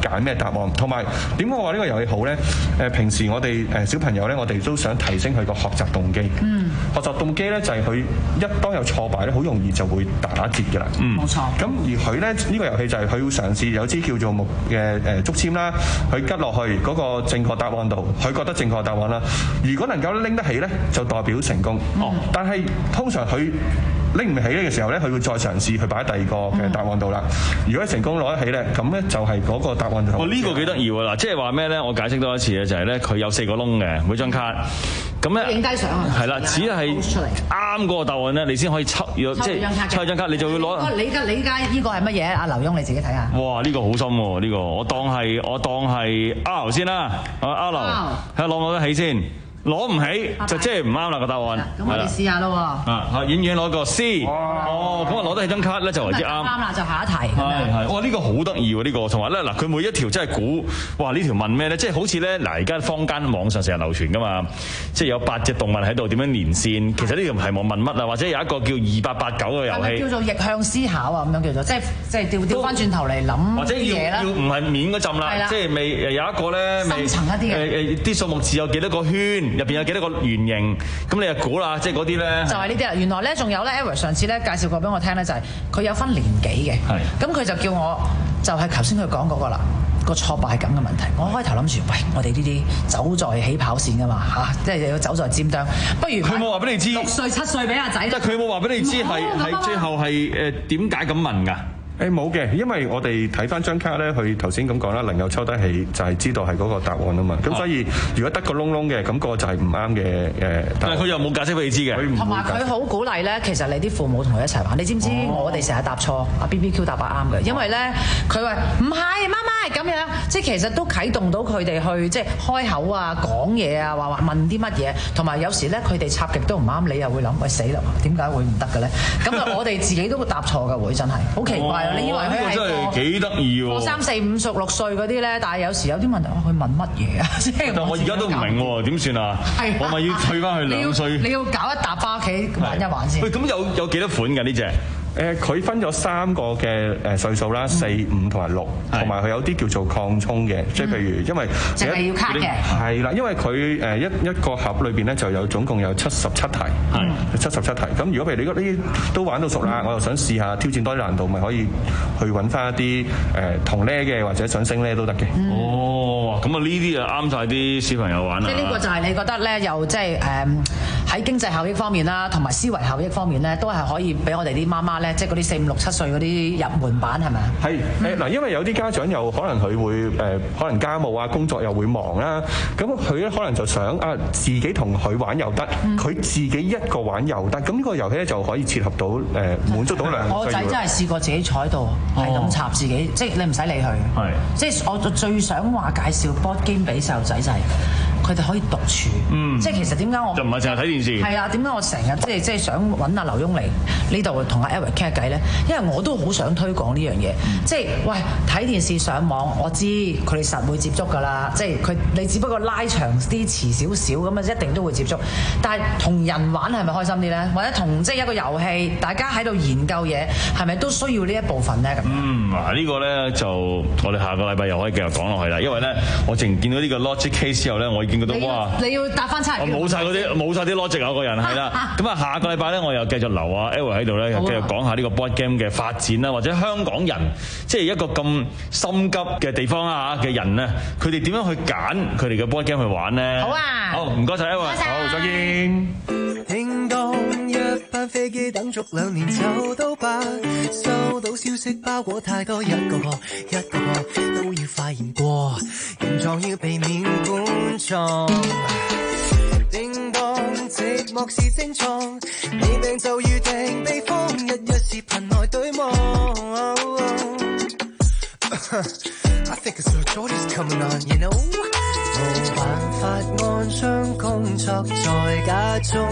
S2: 揀咩答案。同埋點解我話呢個遊戲好咧？誒，平時我哋誒小朋友咧，我哋都想提升佢個學習動機。嗯，學習動機咧就係佢一當有挫敗咧，好容易就會打折㗎啦。嗯，冇錯。咁而佢咧呢個遊戲就係佢要嘗試有支叫做木嘅誒竹籤啦，佢吉落去嗰個正確答案度，佢覺得正確答案啦。如果能夠拎得起咧，就代表成功。哦，但係通常佢拎唔起嘅時候咧，佢會再嘗試去擺第二個嘅答案度啦。如果成功攞得起咧，咁咧就係嗰個答案就。
S15: 哦，呢個幾得意喎！嗱，即係話咩咧？我解釋多一次咧，就係咧佢有四個窿嘅每張卡。咁咧，影低相啊！係啦，只係啱嗰個答案咧，你先可以抽，即係抽張卡，你就會攞。
S23: 你家你家呢個係乜嘢？阿劉墉你自己睇下。
S15: 哇！呢個好深喎，呢個我當係我當係 R 先啦，阿劉，睇下攞唔攞得起先。攞唔起就即係唔啱啦個答案。
S23: 咁我哋試下咯喎。
S15: 啊，遠遠攞個 C。哦，咁啊攞得起張卡咧就為之啱。啱
S23: 啦，就下一題。
S15: 係係。哇，呢個好得意喎呢個，同埋咧嗱，佢每一條真係估，哇呢條問咩咧？即係好似咧嗱，而家坊間網上成日流傳噶嘛，即係有八隻動物喺度點樣連線。其實呢條題目問乜啊？或者有一個叫二八八九嘅遊戲。係咪叫
S23: 做逆向思考啊？咁樣叫做，即係即係調調翻轉頭嚟諗
S15: 或者要
S23: 嘢啦。
S15: 要唔係面嗰陣啦，即係未有一個咧，
S23: 深層一啲嘅。
S15: 誒誒，啲數目字有幾多個圈？入邊有幾多個圓形？咁你就估啦，即係嗰啲咧。
S23: 就係呢啲啦。原來咧仲有咧 Edward 上次咧介紹過俾我聽咧，就係佢有分年紀嘅。係。咁佢就叫我就係頭先佢講嗰個啦，個挫敗感嘅問題。我開頭諗住，喂，我哋呢啲走在起跑線㗎嘛嚇，即係要走在尖端。不如
S15: 佢冇話俾你知。
S23: 六歲七歲俾阿仔。
S15: 即係佢冇話俾你知係係最後係誒點解咁問㗎？
S2: 誒冇嘅，因為我哋睇翻張卡咧，佢頭先咁講啦，能夠抽得起就係知道係嗰個答案啊嘛。咁所以如果得個窿窿嘅，咁個就係唔啱嘅誒。但係
S15: 佢又冇解釋俾你知嘅。
S23: 同埋佢好鼓勵咧，其實你啲父母同佢一齊玩。你知唔知我哋成日答錯，阿 B B Q 答答啱嘅，因為咧佢話唔係媽媽係咁樣，即係其實都啟動到佢哋去即係開口啊、講嘢啊、話話問啲乜嘢，同埋有時咧佢哋插極都唔啱，你又會諗喂死啦，點解會唔得嘅咧？咁啊，我哋自己都會答錯嘅，會真係好奇怪啊！你以為佢係
S15: 真係幾得意喎？
S23: 三四五歲六歲嗰啲咧，但係有時有啲問題，佢問乜嘢啊？即係
S15: 但我而家都唔明喎，點算啊？我咪要退翻去兩歲？
S23: 你要搞一沓翻屋企玩一玩先。
S15: 喂，咁有有幾多款㗎呢隻？
S2: 誒佢分咗三個嘅誒歲數啦，四、五同埋六，同埋佢有啲叫做擴充嘅，即係譬如因為
S23: 淨係要卡嘅，
S2: 係啦，因為佢誒一一個盒裏邊咧就有總共有七十七題，係七十七題。咁如果譬如你嗰啲都玩到熟啦，我又想試下挑戰多啲難度，咪可以去揾翻一啲誒同咧嘅或者想升咧都得嘅。
S15: 哦，咁啊呢啲啊啱晒啲小朋友玩啦。
S23: 即係呢個就係你覺得咧，又即係誒喺經濟效益方面啦，同埋思維效益方面咧，都係可以俾我哋啲媽媽。即係嗰啲四五六七歲嗰啲入門版係咪啊？
S2: 係誒嗱，因為有啲家長又可能佢會誒、呃，可能家務啊工作又會忙啦，咁佢咧可能就想啊自己同佢玩又得，佢、嗯、自己一個玩又得，咁呢個遊戲咧就可以切合到誒、呃、滿足到兩個需要。我仔真係試過自己坐喺度係咁插自己，即係你唔使理佢。係，即係我最想話介紹 board game 俾細路仔就係、是。佢哋可以獨處，嗯、即係其實點解我
S15: 就唔係淨係睇電視？
S23: 係啊，點解我成日即係即係想揾阿劉墉嚟呢度同阿 Edward 傾下偈咧？因為我都好想推廣呢樣嘢，嗯、即係喂睇電視上網，我知佢哋實會接觸㗎啦，即係佢你只不過拉長啲遲少少咁啊，一定都會接觸。但係同人玩係咪開心啲咧？或者同即係一個遊戲，大家喺度研究嘢，係咪都需要呢一部分咧？咁
S15: 嗯，嗱、這個、呢個咧就我哋下個禮拜又可以繼續講落去啦。因為咧，我淨見到呢個 logic case 之後咧，我已經覺得
S23: 你
S15: 哇！
S23: 你要答翻差人，
S15: 我冇晒嗰啲，冇晒啲 logic 啊！個人係啦。咁啊，下個禮拜咧，我又繼續留啊 Edward 喺度咧，又繼續講下呢個 board game 嘅發展啦，或者香港人即係一個咁心急嘅地方啊嘅人咧，佢哋點樣去揀佢哋嘅 board game 去玩咧？
S23: 好啊！
S15: 好，唔該晒 Edward，好，再見。
S22: 叮當，一班飛機等足兩年就到吧，收到消息包裹太多，一個個一個個都要發現過，形狀要避免管狀。叮當，寂寞是症狀，未病就預定避風，日日視頻內對望。I think it's so George's coming on, you know. 冇辦法安將工作在家中，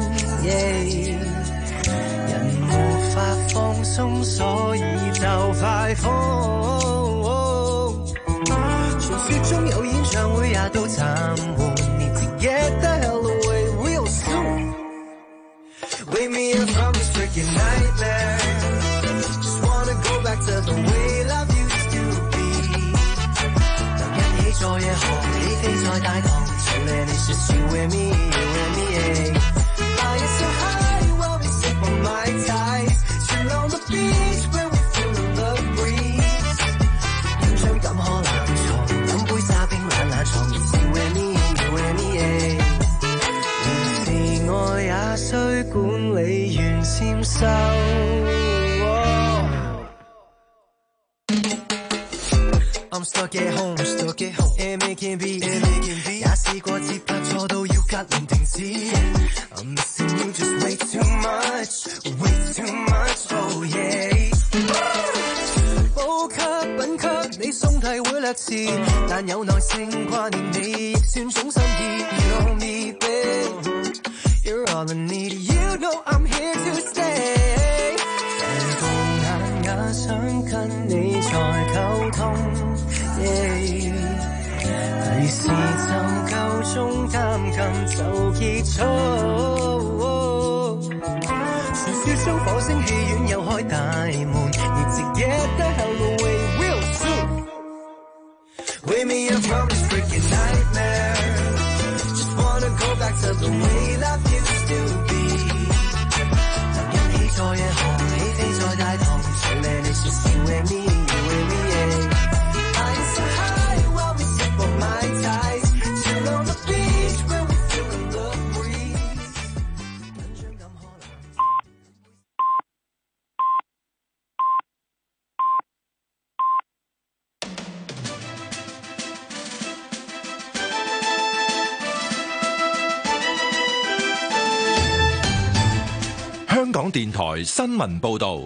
S22: yeah. 人無法放鬆，所以就快瘋。傳説中有演唱會也都暫緩 ，Need to get the hell away real soon. Wake me up from this freaking nightmare. Just wanna go back to the way love used to be.
S5: 在大堂，除了你是 you and me, you and me, yeah. I get so high while we sip on my ties, chill on the beach when we feel the breeze. 緊張感可冷藏，飲杯沙冰懶懶床，you and me, you and me, yeah. 連示愛也需管理員簽收。I'm stuck at home, stuck at home. And making beats, and making beats. 也試過節拍錯到要隔年停止。I'm missing you just way too much, way too much, oh yeah. 補給品給你送遞會略遲，但有耐性掛念你亦算種心意。You know me, babe, you're all I need. You know I'm here to stay. 成個眼也想跟你再溝通。提示就夠鐘，監禁就結束。傳說中火星戲院有開大門，亦直夜得後路way real soon。Wake me up from this freaking nightmare. Just wanna go back to the way life used to be. 能一起在夜航，起飛在大堂，最靚你是 you and me, you and me, yeah. So high while we sip on my ties, chill on the beach when we feeling the breeze. 緊張感可能。
S4: 香港電台新聞報導。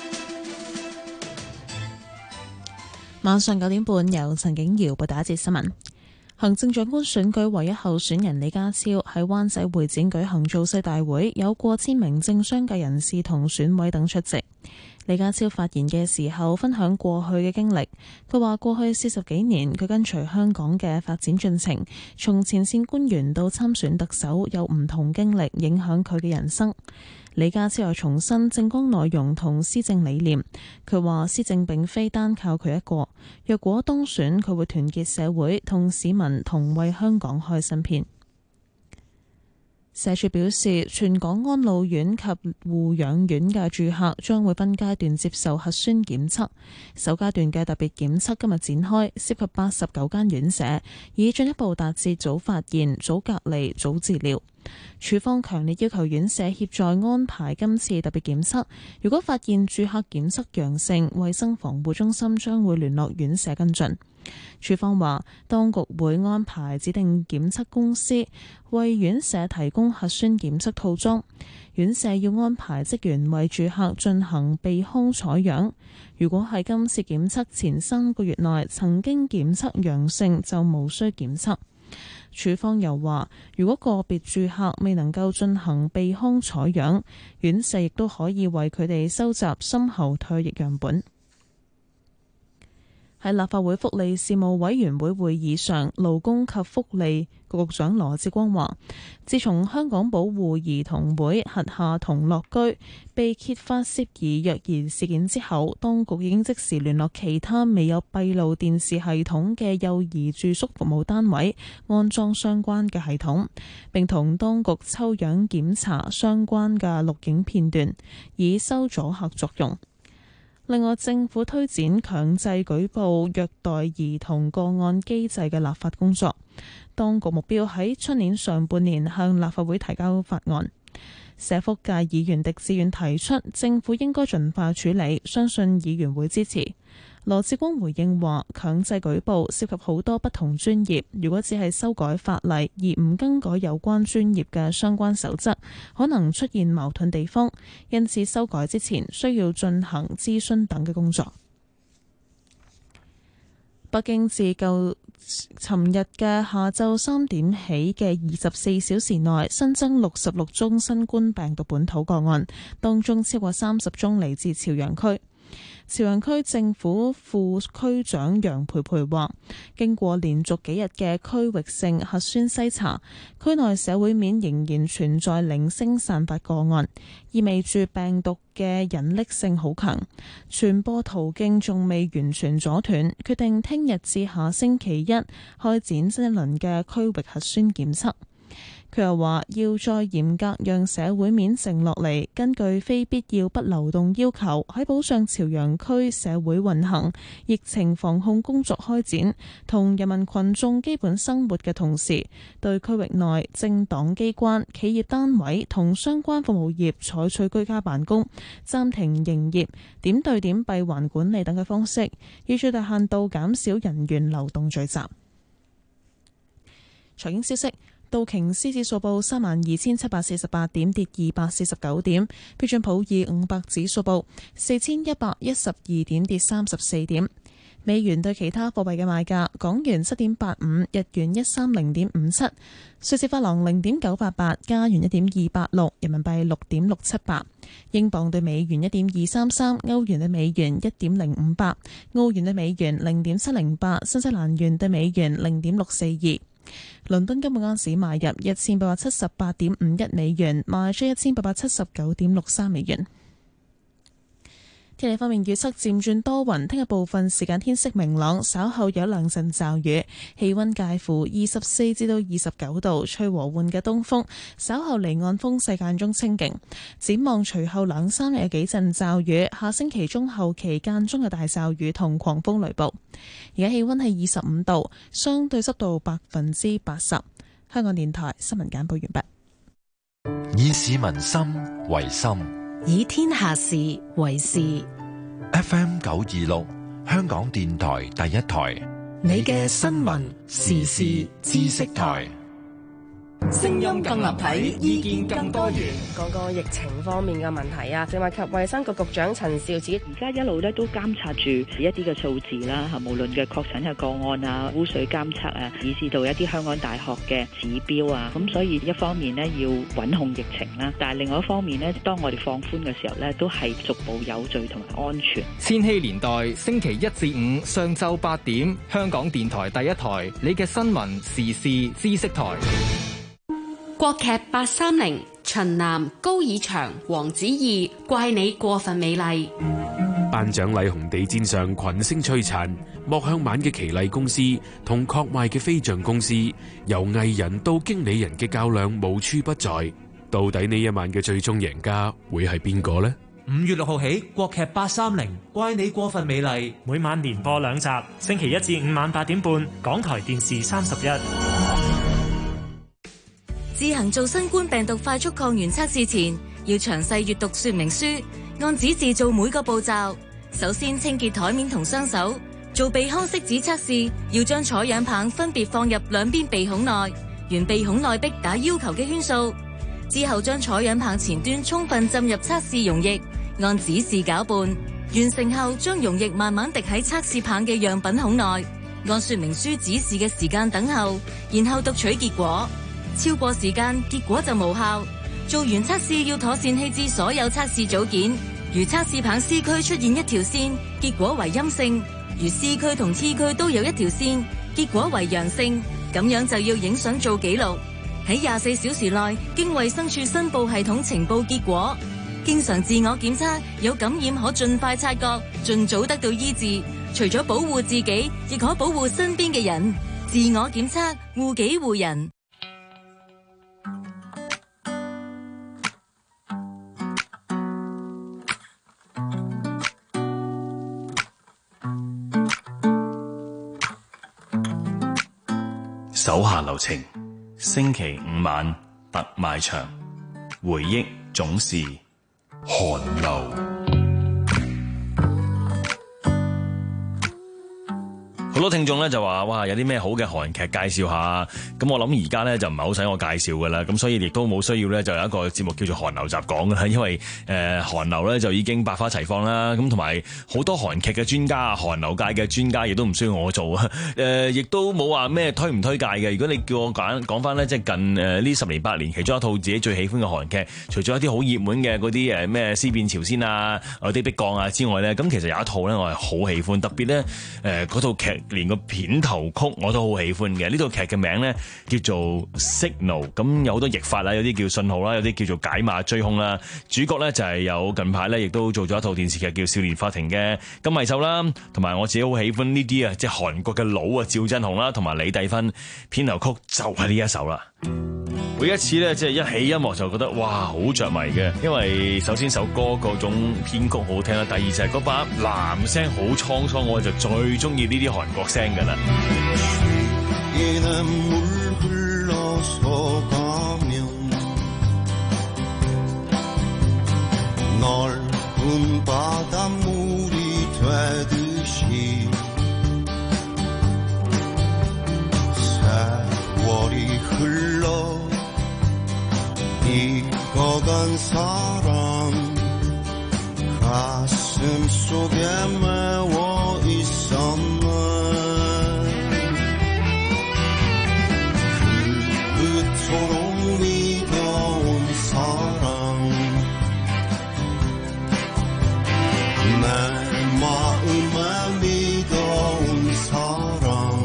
S1: 晚上九點半，由陳景瑤報道一節新聞。行政長官選舉唯一候選人李家超喺灣仔會展舉行造勢大會，有過千名政商界人士同選委等出席。李家超發言嘅時候分享過去嘅經歷，佢話過去四十幾年佢跟隨香港嘅發展進程，從前線官員到參選特首，有唔同經歷影響佢嘅人生。李家超又重申政綱內容同施政理念，佢話施政並非單靠佢一個，若果當選，佢會團結社會同市民，同為香港開新篇。社署表示，全港安老院及護養院嘅住客將會分階段接受核酸檢測。首階段嘅特別檢測今日展開，涉及八十九間院舍，以進一步達至早發現、早隔離、早治療。署方強烈要求院舍協助安排今次特別檢測，如果發現住客檢測陽性，衛生防護中心將會聯絡院舍跟進。署方話，當局會安排指定檢測公司為院舍提供核酸檢測套裝，院舍要安排職員為住客進行鼻腔採樣。如果喺今次檢測前三個月內曾經檢測陽性，就無需檢測。署方又話，如果個別住客未能夠進行鼻腔採樣，院舍亦都可以為佢哋收集深喉唾液樣本。喺立法會福利事務委員會會議上，勞工及福利局局長羅致光話，自從香港保護兒童會轄下童樂居被揭發涉嫌虐兒事件之後，當局已經即時聯絡其他未有閉路電視系統嘅幼兒住宿服務單位，安裝相關嘅系統，並同當局抽樣檢查相關嘅錄影片段，以收阻嚇作用。另外，政府推展強制舉報虐待兒童個案機制嘅立法工作，當局目標喺出年上半年向立法會提交法案。社福界議員狄志遠提出，政府應該盡快處理，相信議員會支持。羅致光回應話，強制舉報涉及好多不同專業，如果只係修改法例而唔更改有關專業嘅相關守則，可能出現矛盾地方，因此修改之前需要進行諮詢等嘅工作。北京自舊尋日嘅下晝三點起嘅二十四小時內新增六十六宗新冠病毒本土個案，當中超過三十宗嚟自朝陽區。 朝陽區政府副區長楊培培話，經過連續幾日嘅區域性核酸篩查，區內社會面仍然存在零星散發個案，意味住病毒嘅隱匿性好強，傳播途徑仲未完全阻斷，決定聽日至下星期一開展新一輪嘅區域核酸檢測。佢又話要再嚴格讓社會面靜落嚟，根據非必要不流動要求，喺保障朝陽區社會運行、疫情防控工作開展同人民群眾基本生活嘅同時，對區域內政黨機關、企業單位同相關服務業採取居家辦公、暫停營業、點對點閉環管理等嘅方式，以最大限度減少人員流動聚集。財經消息。道瓊斯指數報三萬二千七百四十八點，跌二百四十九點。標準普爾五百指數報四千一百一十二點，跌三十四點。美元對其他貨幣嘅賣價：港元七點八五，日元一三零點五七，瑞士法郎零點九八八，加元一點二八六，人民幣六點六七八，英鎊對美元一點二三三，歐元對美元一點零五八，澳元對美元零點七零八，新西蘭元對美元零點六四二。倫敦金每盎司買入一千八百七十八點五一美元，賣出一千八百七十九點六三美元。天氣方面預測漸轉多雲，聽日部分時間天色明朗，稍後有兩陣驟雨，氣溫介乎二十四至到二十九度，吹和緩嘅東風，稍後離岸風勢間中清勁。展望隨後兩三日有幾陣驟雨，下星期中後期間中有大驟雨同狂風雷暴。而家氣溫係二十五度，相對濕度百分之八十。香港電台新聞簡報完畢。
S4: 以市民心為心，
S24: 以天下事為事。
S4: F M 九二六，香港電台第一台，
S6: 你嘅新聞時事知識台。聲音更立體，意見更多元。
S12: 講講疫情方面嘅問題啊，食物及衛生局局長陳肇始
S14: 而家一路咧都監察住一啲嘅數字啦，嚇，無論嘅確診嘅個案啊、污水監測啊，以至到一啲香港大學嘅指標啊，咁所以一方面呢要穩控疫情啦，但係另外一方面呢，當我哋放寬嘅時候呢，都係逐步有序同埋安全。
S18: 千禧年代星期一至五上晝八點，香港電台第一台，你嘅新聞時事知識台。
S8: 國劇八三零，秦嵐、高以翔、黃子怡，怪你過分美麗。
S9: 頒獎禮紅地毯上群星璀璨，莫向晚嘅奇麗公司同確賣嘅飛象公司，由藝人到經理人嘅較量無處不在。到底呢一晚嘅最終贏家會係邊個呢？
S11: 五月六號起，國劇八三零，怪你過分美麗，每晚連播兩集，星期一至五晚八點半，港台電視三十一。
S24: 自行做新冠病毒快速抗原測試前，要詳細閱讀說明書，按指示做每個步驟。首先清潔台面同雙手。做鼻腔拭子測試，要將採樣棒分別放入兩邊鼻孔內，沿鼻孔內壁打要求嘅圈數。之後將採樣棒前端充分浸入測試溶液，按指示攪拌。完成後，將溶液慢慢滴喺測試棒嘅樣品孔內，按說明書指示嘅時間等候，然後讀取結果。超過時間，結果就無效。做完測試要妥善棄置所有測試組件。如測試棒 C 區出現一條線，結果為陰性；如 C 區同 T 區都有一條線，結果為陽性。咁樣就要影相做記錄，喺廿四小時內經衛生署申報系統呈報結果。經常自我檢測，有感染可盡快察覺，盡早得到醫治。除咗保護自己，亦可保護身邊嘅人。自我檢測，護己護人。
S15: 手下留情，星期五晚特賣場，回憶總是寒流。 好多聽眾咧就話哇，有啲咩好嘅韓劇介紹下，咁我諗而家咧就唔係好使我介紹噶啦，咁所以亦都冇需要咧就有一個節目叫做韓流集講啦，因為誒韓流咧就已經百花齊放啦，咁同埋好多韓劇嘅專家、韓流界嘅專家亦都唔需要我做啊，誒亦都冇話咩推唔推介嘅。如果你叫我揀講翻咧，即係近誒呢十年八年其中一套自己最喜歡嘅韓劇，除咗一啲好熱門嘅嗰啲誒咩思辨朝鮮啊、有啲逼降啊之外咧，咁其實有一套咧我係好喜歡，特別咧誒嗰套劇連個片頭曲我都好喜歡嘅。呢套劇嘅名咧叫做 Signal， 咁有好多譯法啦，有啲叫信號啦，有啲叫做解碼追兇啦。主角咧就係有近排咧亦都做咗一套電視劇叫少年法庭嘅金惠秀啦，同埋我自己好喜歡呢啲啊，即係韓國嘅佬啊，趙振雄啦，同埋李帝芬。片頭曲就係呢一首啦。每一次咧即係一起音樂就覺得哇好着迷嘅，因為首先首歌嗰種編曲好聽啦，第二就係嗰把男聲好滄桑，我就最中意呢啲韓國聲噶啦。
S3: 익어간 사랑 가슴 속에 메워 있었네 그토록 믿어온 사랑 내 마음에 믿어온 사랑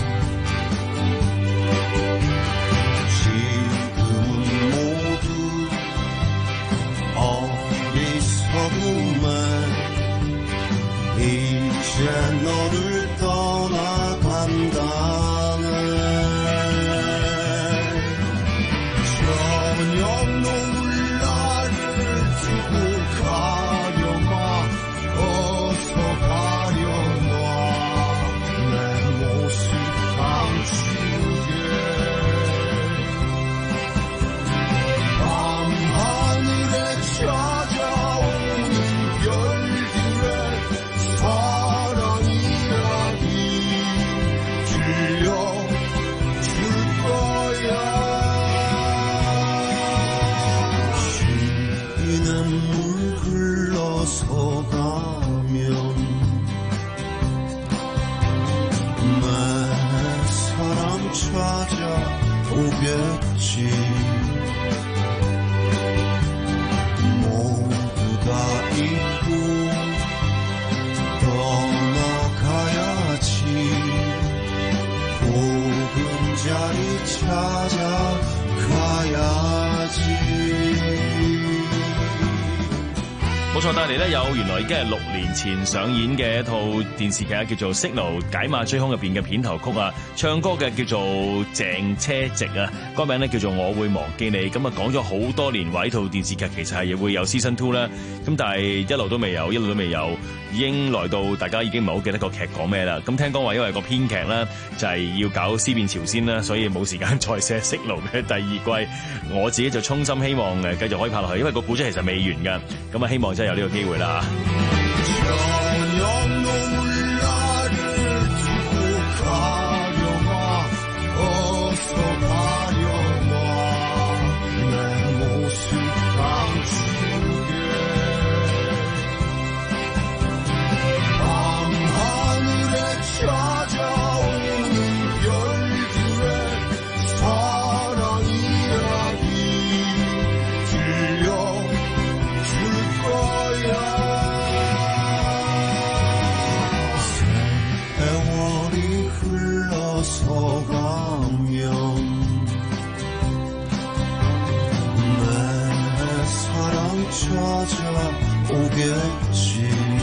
S3: 이제 너를 떠나간다네 저녁 눈물 나를 두고 가려마 어서 가려마 내 모습 감추게 밤하늘에 찾아오는 별들의 사랑 이야기 들려줄 거야 쉬는 물 흘러서 가면 내 사랑 찾아오겠지 모두 다 잊고 떠나가야지 보금자리 찾아가야지
S15: 冇錯，帶嚟咧有原來已經係六年前上演嘅一套電視劇叫做《Signal 解碼追兇》入邊嘅片頭曲啊，唱歌嘅叫做鄭車直啊，歌名咧叫做我會忘記你。咁啊講咗好多年話呢套電視劇其實係會有 Season Two 啦，咁但係一路都未有，一路都未有，已經來到大家已經唔係好記得個劇講咩啦。咁聽講話因為個編劇咧就係要搞思辨朝鮮啦，所以冇時間再寫《Signal》嘅第二季。我自己就衷心希望誒繼續可以拍落去，因為個故仔其實未完㗎。咁啊希望真係有呢個機會啦。
S3: 찾아오겠지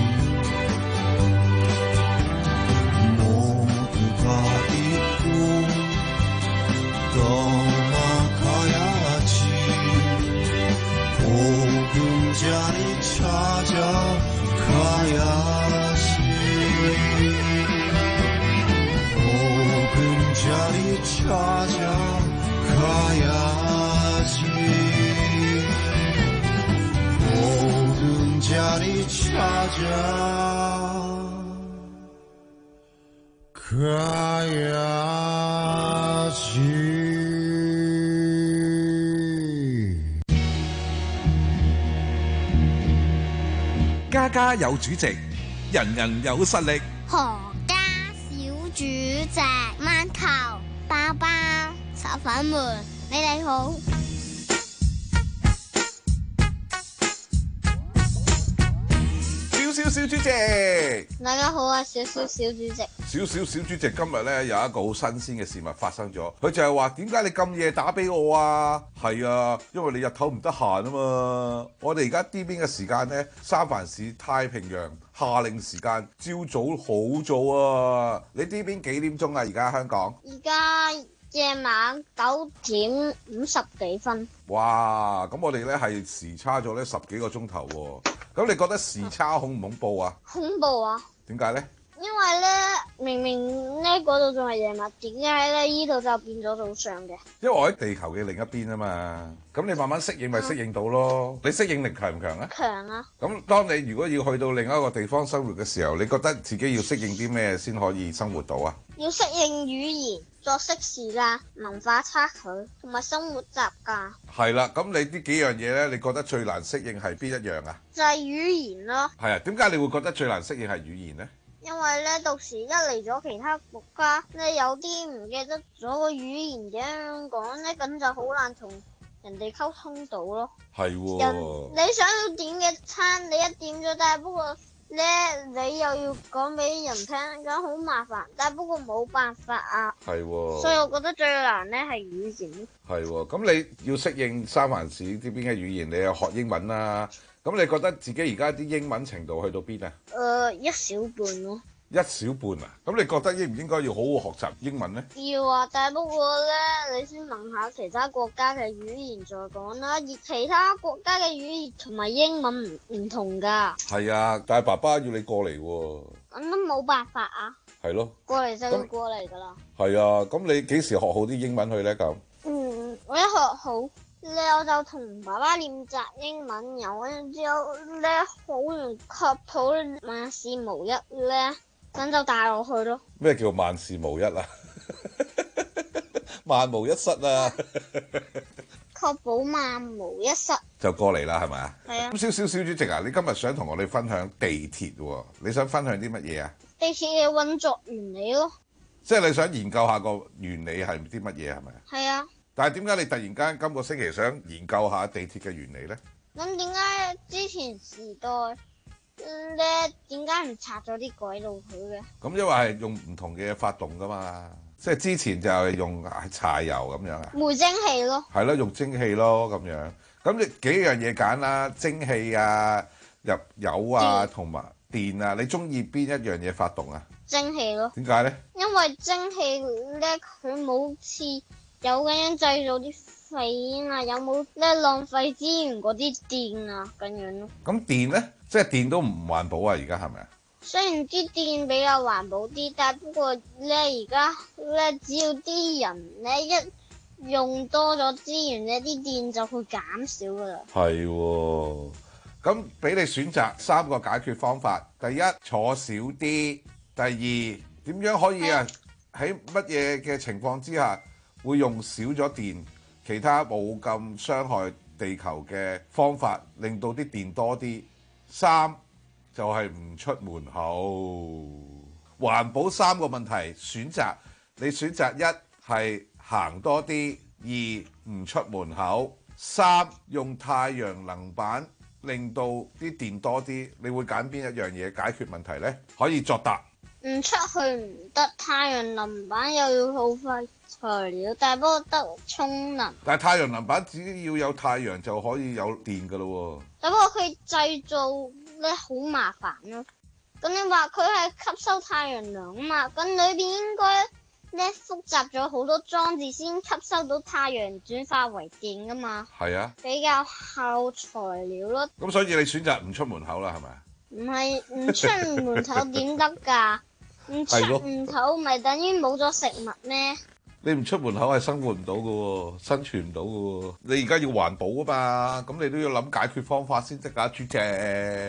S3: 모두 다 잊고 떠나가야지 보금자리 찾아가야지 보금자리 찾아가야지 보금자리 찾아 下去。
S13: 家家有主席，人人有實力。
S16: 何家小主席，饅頭包包炒粉們，你哋好。
S17: 小小小主席，
S16: 大家好啊！小小小主席，
S17: 小小小主席，今日咧有一個好新鮮嘅事物發生咗，佢就係話點解你咁夜打俾我啊？係啊，因為你日頭唔得閒啊嘛。我哋而家呢邊嘅時間咧，三藩市太平洋夏令時間，朝早好早啊！你呢邊幾點鐘啊？而家香港？
S16: 而家夜晚九點五十幾分。
S17: 哇！咁我哋咧係時差咗咧十幾個鐘頭喎。咁你覺得時差恐唔恐怖啊？
S16: 恐怖啊！
S17: 點解呢？
S16: 因為咧，明明咧嗰度仲係夜晚，點解咧依度就變咗早上嘅？
S17: 因為我喺地球嘅另一邊啊嘛，咁你慢慢適應咪適應到咯。你適應力強唔強啊？
S16: 強啊！
S17: 咁當你如果要去到另一個地方生活嘅時候，你覺得自己要適應啲咩先可以生活到啊？
S16: 要適應語言、作息時間、文化差距同埋生活習慣。
S17: 係啦，咁你呢幾樣嘢呢，你覺得最難適應係邊一樣啊？
S16: 就係語言咯。
S17: 係啊，點解你會覺得最難適應係語言呢？
S16: 因為咧，到時一嚟咗其他國家咧，有啲唔記得咗個語言點樣講咧，咁就好難同人哋溝通到咯。
S17: 係喎。
S16: 人你想要點嘅餐，你一點咗，但係不過咧，你又要講俾人聽，咁好麻煩。但係不過冇辦法啊。
S17: 係喎。
S16: 所以我覺得最難咧係語言。
S17: 係喎，咁你要適應三藩市呢邊嘅語言，你又學英文啦。咁你覺得自己而家啲英文程度去到邊啊？
S16: 誒、呃，一小半咯。
S17: 一小半啊？咁你覺得應唔應該要好好學習英文呢？
S16: 要啊，但係不過咧，你先問下其他國家嘅語言再講啦。而其他國家嘅語言同埋英文唔唔同㗎。
S17: 係啊，但係爸爸要你過嚟喎。
S16: 咁都冇辦法啊。
S17: 係咯。
S16: 過嚟就要過嚟㗎啦。
S17: 係啊，咁你幾時學好啲英文去呢？咁？
S16: 嗯，我一學好咧，我就同爸爸練習英文，然後之後咧好完確保萬事無一咧，咁就帶我去咯。
S17: 咩叫萬事無一啊？萬無一失啊！
S16: 確保萬無一失
S17: 就過嚟啦，係咪啊？
S16: 係啊。
S17: 咁小小小主席啊，你今日想同我哋分享地鐵喎？你想分享啲乜嘢啊？
S16: 地鐵嘅運作原理咯。
S17: 即係你想研究下個原理係啲乜嘢係咪啊？
S16: 係啊。
S17: 但係點解你突然間今個星期想研究下地鐵嘅原理呢？
S16: 咁點解之前時代咧點解唔拆咗啲軌道佢嘅？
S17: 咁因為係用唔同嘅發動噶嘛，即係之前就係用柴油咁樣啊。
S16: 煤蒸氣咯。係
S17: 咯，用蒸氣咯咁樣。咁你幾樣嘢揀啦，蒸氣啊、入油啊同埋電啊，你中意邊一樣嘢發動啊？
S16: 蒸氣咯。
S17: 點解呢？
S16: 因為蒸氣咧佢冇似有咁樣製造啲廢啊，有冇咧浪費資源嗰啲電啊咁樣咯。咁
S17: 電咧，即係電都唔環保啊！而家係咪啊？
S16: 雖然啲電比較環保啲，但係不過咧而家咧只要啲人咧一用多咗資源咧，啲電就會減少噶啦。係
S17: 喎，咁俾你選擇三個解決方法。第一，坐少啲；第二，點樣可以啊喺乜嘢嘅情況之下會用少咗電，其他冇咁傷害地球嘅方法，令到啲電多啲。三就係唔出門口。環保三個問題選擇，你選擇一係行多啲，二唔出門口，三用太陽能板令到啲電多啲。你會揀邊一樣嘢解決問題呢？可以作答。
S16: 唔出去唔得，太陽能板又要耗費材料，但係不過得充能。
S17: 但係太陽能板只要有太陽就可以有電㗎咯喎。
S16: 但不過佢製造咧好麻煩咯。咁你話佢係吸收太陽能啊嘛？咁裏邊應該咧複雜咗好多裝置先吸收到太陽轉化為電㗎嘛？係啊。比較耗材料咯。
S17: 咁所以你選擇唔出門口啦，係咪啊？
S16: 唔係唔出門口點得㗎？唔出門口咪等於冇咗食物咩？
S17: 你唔出門口係生活唔到㗎喎，生存唔到㗎喎。你而家要環保啊嘛，咁你都要諗解決方法先得㗎，主席。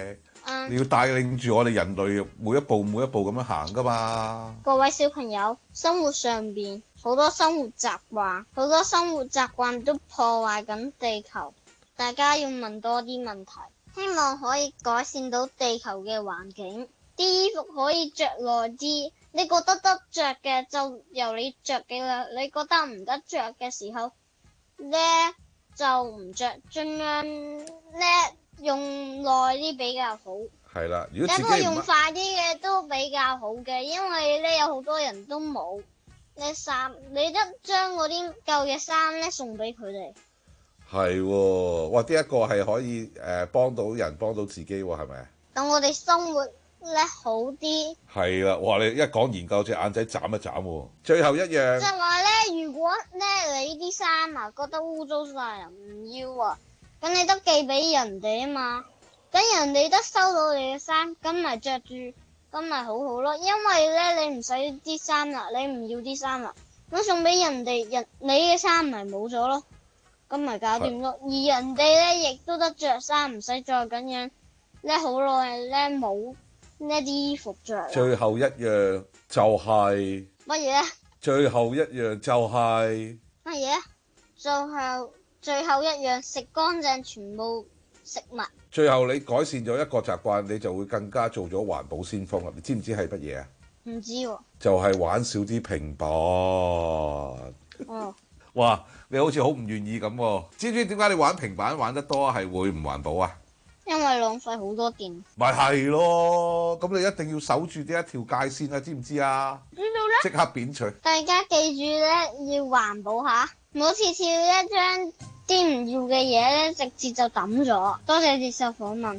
S16: 嗯，
S17: 你要帶領住我哋人類每一步每一步咁樣行噶嘛。
S16: 各位小朋友，生活上邊好多生活習慣，好多生活習慣都破壞緊地球，大家要問多啲問題，希望可以改善到地球嘅環境。啲衣服可以着耐啲，你覺得得着嘅就由你着嘅啦，你覺得唔得着嘅時候呢就唔着，盡量呢用耐啲比較好。
S17: 係啦，如果自己
S16: 不過用快啲嘅都比較好嘅，因為呢有好多人都冇呢衫，你得將嗰啲舊嘅衫呢送俾佢哋。
S17: 係喎，哇！呢一個係可以誒幫到人幫到自己喎，係咪？
S16: 等我哋生活咧好啲。
S17: 係啦，哇！你一講研究隻眼仔眨一眨喎。最後一樣。
S16: 即係話咧，如果咧你啲衫啊覺得污糟晒啊唔要啊，咁你得寄俾人哋啊嘛。等人哋得收到你嘅衫，咁咪着住，咁咪好好咯。因為咧你唔使啲衫啦，你唔要啲衫啦，咁送俾人哋人你嘅衫咪冇咗咯，咁咪搞掂咯。而人哋咧亦都得着衫，唔使再咁樣咧好耐咧冇呢啲衣服着。
S17: 最後一樣就係
S16: 乜嘢？
S17: 最後一樣就係
S16: 乜嘢？最後最後一樣食乾淨全部食物。
S17: 最後你改善咗一個習慣，你就會更加做咗環保先鋒啦。你知唔知係乜嘢啊？
S16: 唔知喎。
S17: 就係玩少啲平板。
S16: 哦。
S17: 哇！你好似好唔願意咁喎。知唔知點解你玩平板玩得多係會唔環保啊？
S16: 因為浪費好多電。
S17: 咪係咯，咁你一定要守住呢一條界線啊，知唔知啊？
S16: 知道啦。
S17: 即刻扁除。
S16: 大家記住咧，要環保下，唔好次次咧將啲唔要嘅嘢咧直接就抌咗。多謝接受訪問。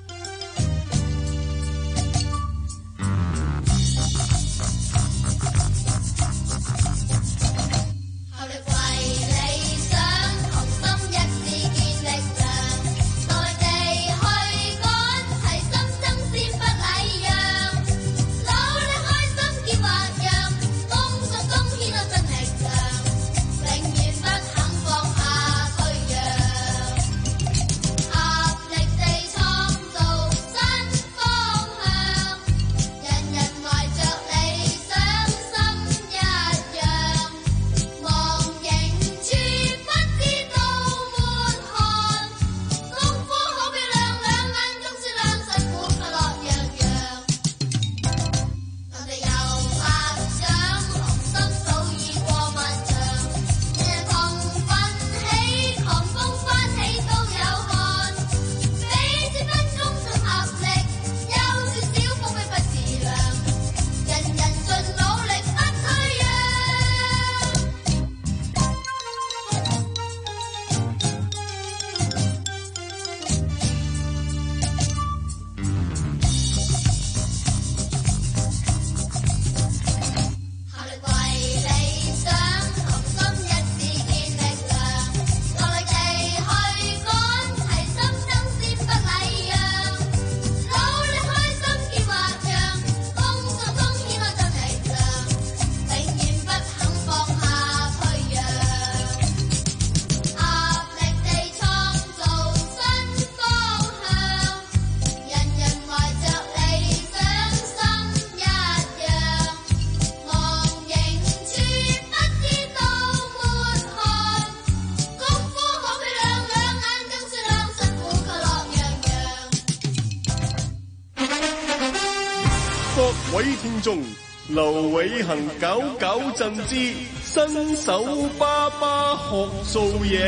S7: 各位聽眾，劉偉恒九九震之新手爸爸學做嘢。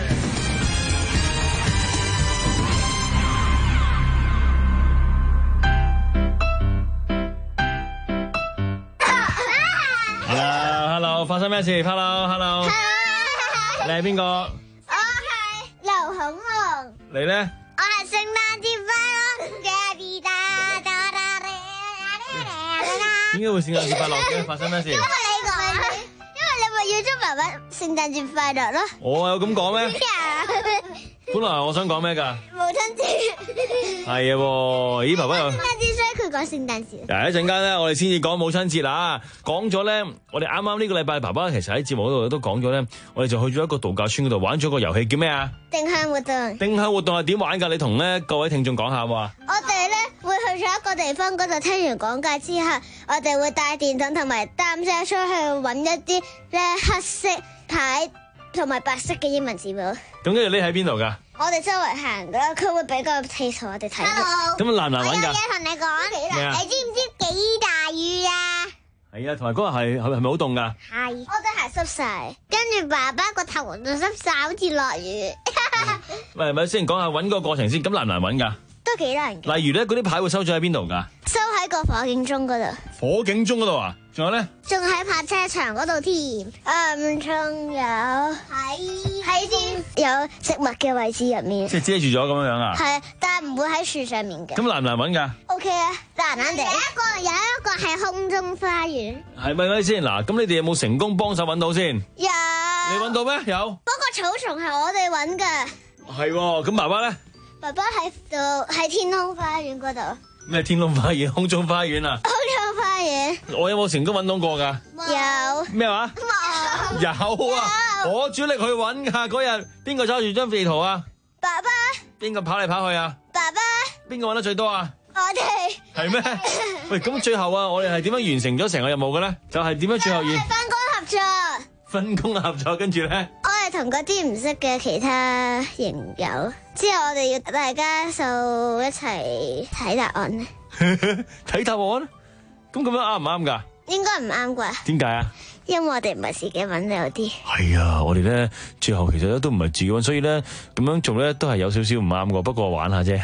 S15: Hello，Hello， 發生咩事 ？Hello，Hello， 你係邊個？
S22: 我係劉孔龍。
S15: 你咧？
S22: 我係聖誕節快樂嘅 B 大。
S15: 點解會聖誕節快樂嘅？發生咩事？因為
S22: 你講，因為你咪要祝爸爸聖誕節快樂咯。
S15: 我有咁講咩？本來我想講咩㗎？
S22: 母親節。
S15: 係啊喎，咦爸爸又。
S22: 聖誕節
S16: 佢講聖誕節。
S15: 嗱，一陣間咧，我哋先至講母親節啦。講咗咧，我哋啱啱呢個禮拜爸爸其實喺節目嗰度都講咗咧，我哋就去咗一個度假村嗰度玩咗個遊戲，叫咩啊？
S16: 定向活動。
S15: 定向活動係點玩㗎？你同咧各位聽眾講下喎。
S16: 我哋咧會去咗一個地方嗰度，聽完講解之後，我哋會帶電筒同埋擔遮出去揾一啲咧黑色牌同埋白色嘅英文字母。
S15: 咁跟住匿喺邊度㗎？
S16: 我哋周圍行噶，佢會俾個地圖我哋睇。
S15: 咁難唔難玩㗎？
S16: 我有嘢同你講，
S15: 咩啊
S16: 你知唔知幾大雨啊？
S15: 係啊，同埋嗰日係係係咪好凍㗎？
S16: 係，我對鞋濕晒，跟住爸爸個頭就濕晒，好似落雨。
S15: 喂，咪先講下揾個過程先，咁難唔難揾㗎？
S16: 都幾難嘅。
S15: 例如咧，嗰啲牌會收咗喺邊度㗎？
S16: 收喺個火警鐘嗰度。
S15: 火警鐘嗰度啊？仲有咧？
S16: 仲喺泊車場嗰度添。嗯，仲有喺喺啲有植物嘅位置入面。
S15: 即係遮住咗咁樣樣啊？
S16: 係，但係唔會喺樹上面嘅。
S15: 咁難唔難揾㗎
S16: ？O K 啊，難難地。有一個有一個係空中花園。
S15: 係咪咪先？嗱，咁你哋有冇成功幫手揾到先？
S16: 有。
S15: 你揾到咩？有。
S16: 嗰個草叢係我哋揾㗎。
S15: 係喎，咁爸爸咧？
S16: 爸爸喺度喺天空花園嗰度。
S15: 咩天空花園、空中花園啊？
S16: 空中花園。
S15: 我有冇成功揾到過㗎？
S16: 有。
S15: 咩話？
S16: 冇。
S15: 有啊！我主力去揾㗎嗰日，邊個揸住張地圖啊？
S16: 爸爸。邊
S15: 個跑嚟跑去啊？
S16: 爸爸。
S15: 邊個揾得最多啊？
S16: 我哋。
S15: 係咩？喂，咁最後啊，我哋係點樣完成咗成個任務嘅咧？就係點樣最後完？
S16: 分工合作。
S15: 分工合作，跟住咧？
S16: 我係同嗰啲唔識嘅其他營友，之後我哋要大家就一齊睇答案咧。
S15: 睇答案？咁咁樣啱唔啱㗎？
S16: 應該唔啱啩？
S15: 點解啊？
S16: 因為我哋唔係自己揾有啲。
S15: 係啊，我哋咧最後其實咧都唔係自己揾，所以咧咁樣做咧都係有少少唔啱㗎。不過玩下啫。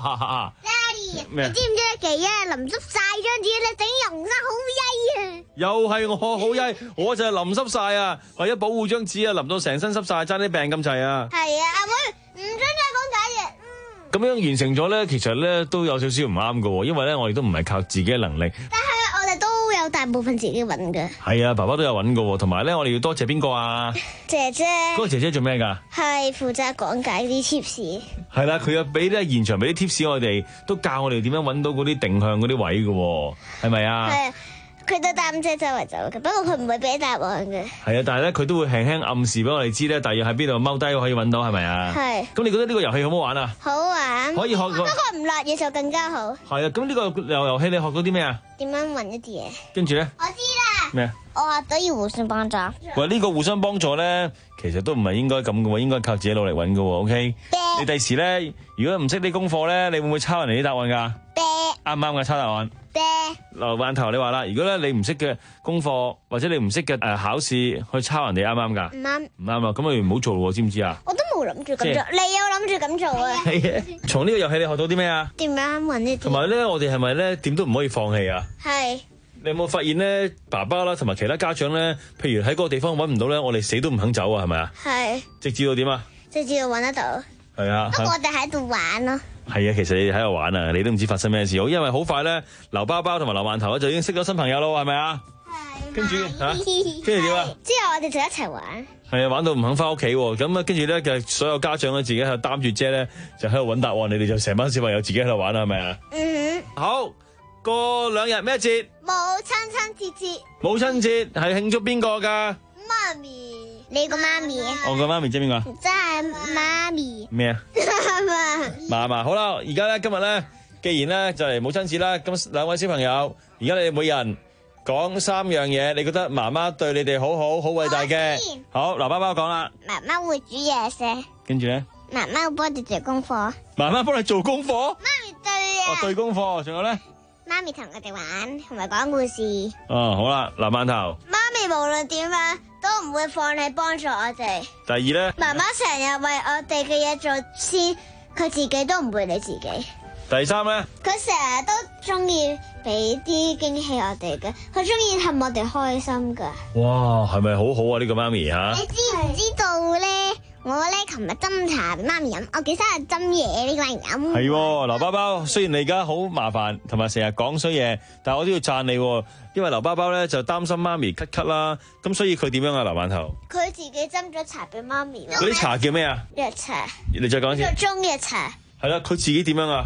S16: Daddy，你知唔知幾啊？淋濕晒張紙咧，整容生好曳啊！
S15: 又係我好曳，我就係淋濕晒啊！為咗保護張紙啊，淋到成身濕晒，爭啲病咁滯啊！
S16: 係啊，阿妹唔准再講假嘢。
S15: 咁樣完成咗咧，其實咧都有少少唔啱㗎，因為咧我哋都唔係靠自己嘅能力。
S16: 但係我哋都有大部分自己揾嘅。
S15: 係啊，爸爸都有揾㗎，同埋咧我哋要多謝邊個啊？
S16: 姐姐。
S15: 嗰個姐姐做咩㗎？
S16: 係負責講解啲 tips。係
S15: 啦，佢有俾咧現場俾啲 tips 我哋，都教我哋點樣揾到嗰啲定向嗰啲位㗎，係咪啊？
S16: 係啊。佢都擔遮周圍走嘅，不過佢唔會俾答案嘅。
S15: 係啊，但係咧佢都會輕輕暗示俾我哋知咧，大約喺邊度踎低可以揾到，係咪啊？
S16: 係。
S15: 咁你覺得呢個遊戲好唔好玩啊？
S16: 好玩。
S15: 可以學個。
S16: 不過唔落嘢就更加好。
S15: 係啊，咁呢個遊遊戲你學到啲咩啊？
S16: 點樣揾一啲嘢？
S15: 跟住咧？
S16: 我知啦。
S15: 咩啊？
S16: 我學到要互相幫助。
S15: 喂，呢個互相幫助咧，其實都唔係應該咁嘅喎，應該靠自己努力揾嘅喎。OK。你第時咧，如果唔識啲功課咧，你會唔會抄人哋啲答案㗎？啱唔啱㗎？抄答案。劉雁頭，你話啦，如果咧你唔識嘅功課或者你唔識嘅誒考試去抄人哋啱唔啱㗎？
S16: 唔啱。
S15: 唔啱啊！咁你唔好做喎，知唔知啊？
S16: 我都冇諗住咁做，你有諗住咁做啊？
S15: 係啊。從呢個遊戲你學到啲咩啊？
S16: 點樣揾呢啲？
S15: 同埋咧，我哋係咪咧點都唔可以放棄啊？
S16: 係。
S15: 你有冇發現咧，爸爸啦同埋其他家長咧，譬如喺嗰個地方揾唔到咧，我哋死都唔肯走啊？係咪啊？
S16: 係。
S15: 直至到點啊？
S16: 直至到揾得到。
S15: 係啊。
S16: 不過我哋喺度玩咯。
S15: 係啊，其實你喺度玩啊，你都唔知發生咩事，好，因為好快咧，劉包包同埋劉雁頭咧就已經識咗新朋友咯，係咪啊？係。跟住吓，跟住點啊？
S16: 之後我哋就一齊玩。
S15: 係啊，玩到唔肯翻屋企喎，咁啊，跟住咧就所有家長咧自己喺度擔住遮咧，就喺度揾答案，你哋就成班小朋友自己喺度玩啦，係咪啊？
S16: 嗯
S15: 哼。好，過兩日咩節？
S16: 母親親節節。
S15: 母親節係慶祝邊個㗎？
S16: 媽咪。你個媽咪。
S15: 我個媽咪即係邊個？
S16: 即係媽咪。
S15: 咩啊？媽媽，好啦，而家咧今日咧，既然咧就嚟母親節啦，咁兩位小朋友，而家你哋每人講三樣嘢，你覺得媽媽對你哋好好好偉大嘅。好，嗱，包包講啦。
S16: 媽媽會煮嘢食。
S15: 跟住咧？
S16: 媽媽會幫你做功課。
S15: 媽媽幫你做功課？
S16: 媽咪對啊。
S15: 哦，對功課，仲有咧？
S16: 媽咪同我哋玩，同埋講故事。
S15: 哦，好啦，嗱，饅頭。
S16: 媽咪無論點樣都唔會放棄幫助我哋。
S15: 第二咧？
S16: 媽媽成日為我哋嘅嘢做先，佢自己都唔會理自己。
S15: 第三咧？
S16: 佢成日都中意俾啲驚喜我哋嘅，佢中意氹我哋開心噶。
S15: 哇，係咪好好啊？呢個媽咪吓？
S16: 你知唔知道咧？我咧琴日斟茶俾媽咪飲，我幾生日斟嘢俾媽咪飲。
S15: 係喎，劉包包，雖然你而家好麻煩，同埋成日講衰嘢，但係我都要讚你，因為劉包包咧就擔心媽咪咳咳啦，咁所以佢點樣啊？劉雁頭？
S16: 佢自己斟咗茶俾媽咪。
S15: 嗰啲茶叫咩啊？
S16: 藥茶。
S15: 你再講一次。
S16: 叫中藥茶。
S15: 係啦，佢自己點樣啊？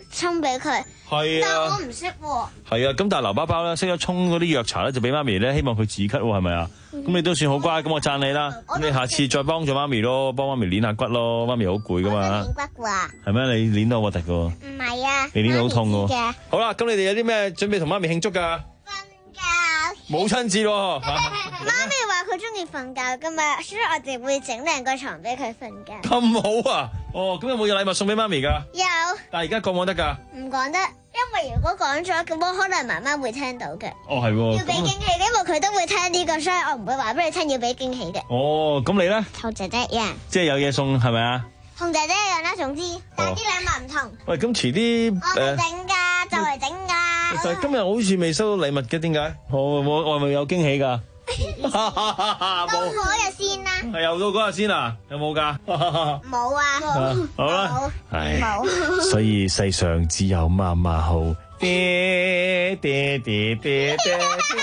S16: 沖俾佢。
S15: 係啊
S16: 但我唔識喎。
S15: 係啊，咁但係劉包包咧識得沖嗰啲藥茶咧，就俾媽咪咧，希望佢止咳喎，係咪啊？咁、
S16: 嗯、
S15: 你都算好乖，咁我讚你啦。咁你下次再幫咗媽咪咯，幫媽咪練下骨咯，媽咪好攰噶嘛。
S16: 練骨㗎。
S15: 係咩？你練到核突㗎喎。
S16: 唔係啊。
S15: 你練到好痛㗎
S16: 媽咪知
S15: 喎。好啦，咁你哋有啲咩準備同媽咪慶祝㗎？母親節喎，
S16: 媽咪話佢中意瞓覺噶嘛，所以我哋會整兩個床俾佢瞓覺。
S15: 咁好啊！哦，咁有冇有禮物送俾媽咪噶？
S16: 有。
S15: 但係而家講唔講得㗎？
S16: 唔講得，因為如果講咗咁，我可能媽媽會聽到嘅。
S15: 哦，係喎。
S16: 要俾驚喜，因為佢都會聽呢個，所以我唔會話俾你聽要俾驚喜嘅。
S15: 哦，咁你咧？
S16: 同姐姐一樣。
S15: 即係有嘢送係咪啊？
S16: 同姐姐一樣啦，總之，但係啲禮物唔同。
S15: 喂，咁遲啲
S16: 我係整㗎，就嚟整㗎。
S15: 但係今日好似未收到禮物嘅，點解？我我我係咪有驚喜㗎？
S16: 到嗰日先啦。
S15: 係又到嗰日先啊？有冇㗎？
S16: 冇啊。
S15: 好啦。係。
S16: 冇。
S15: 所以世上只有媽媽好。爹爹爹爹爹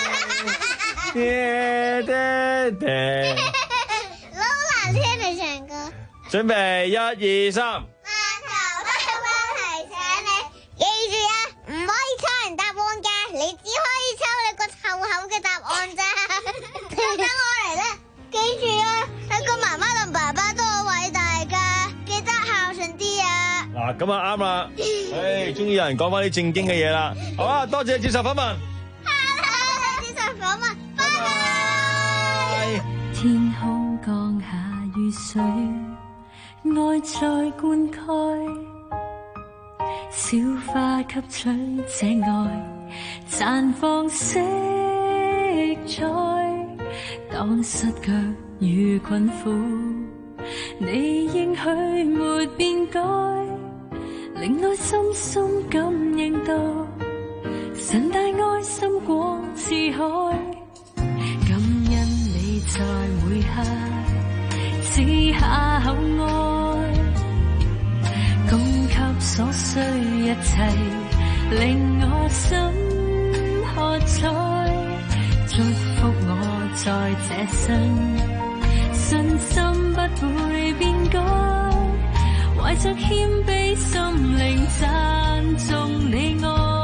S15: 爹爹爹。
S16: 好難聽你唱歌。
S15: 準備一二三。
S16: 記住啊，唔可以抽人答案㗎，你只可以抽你個臭口嘅答案咋。等我嚟啦，記住啊，你個媽媽同爸爸都好偉大㗎，記得孝順啲啊。
S15: 嗱，咁啊啱啦，唉，終於有人講翻啲正經嘅嘢啦。好啊，多謝接受訪問。
S16: 接受訪問，拜拜。
S24: 天空降下雨水，愛在灌溉。小花吸取這愛，綻放色彩。當失腳與困苦，你應許沒變改，令內心深感應到，神大愛心廣似海。感恩你在每刻賜下厚愛，供給所需一切，令我心喝彩，祝福我在這生，信心不會變改，懷着謙卑心靈讚頌你愛。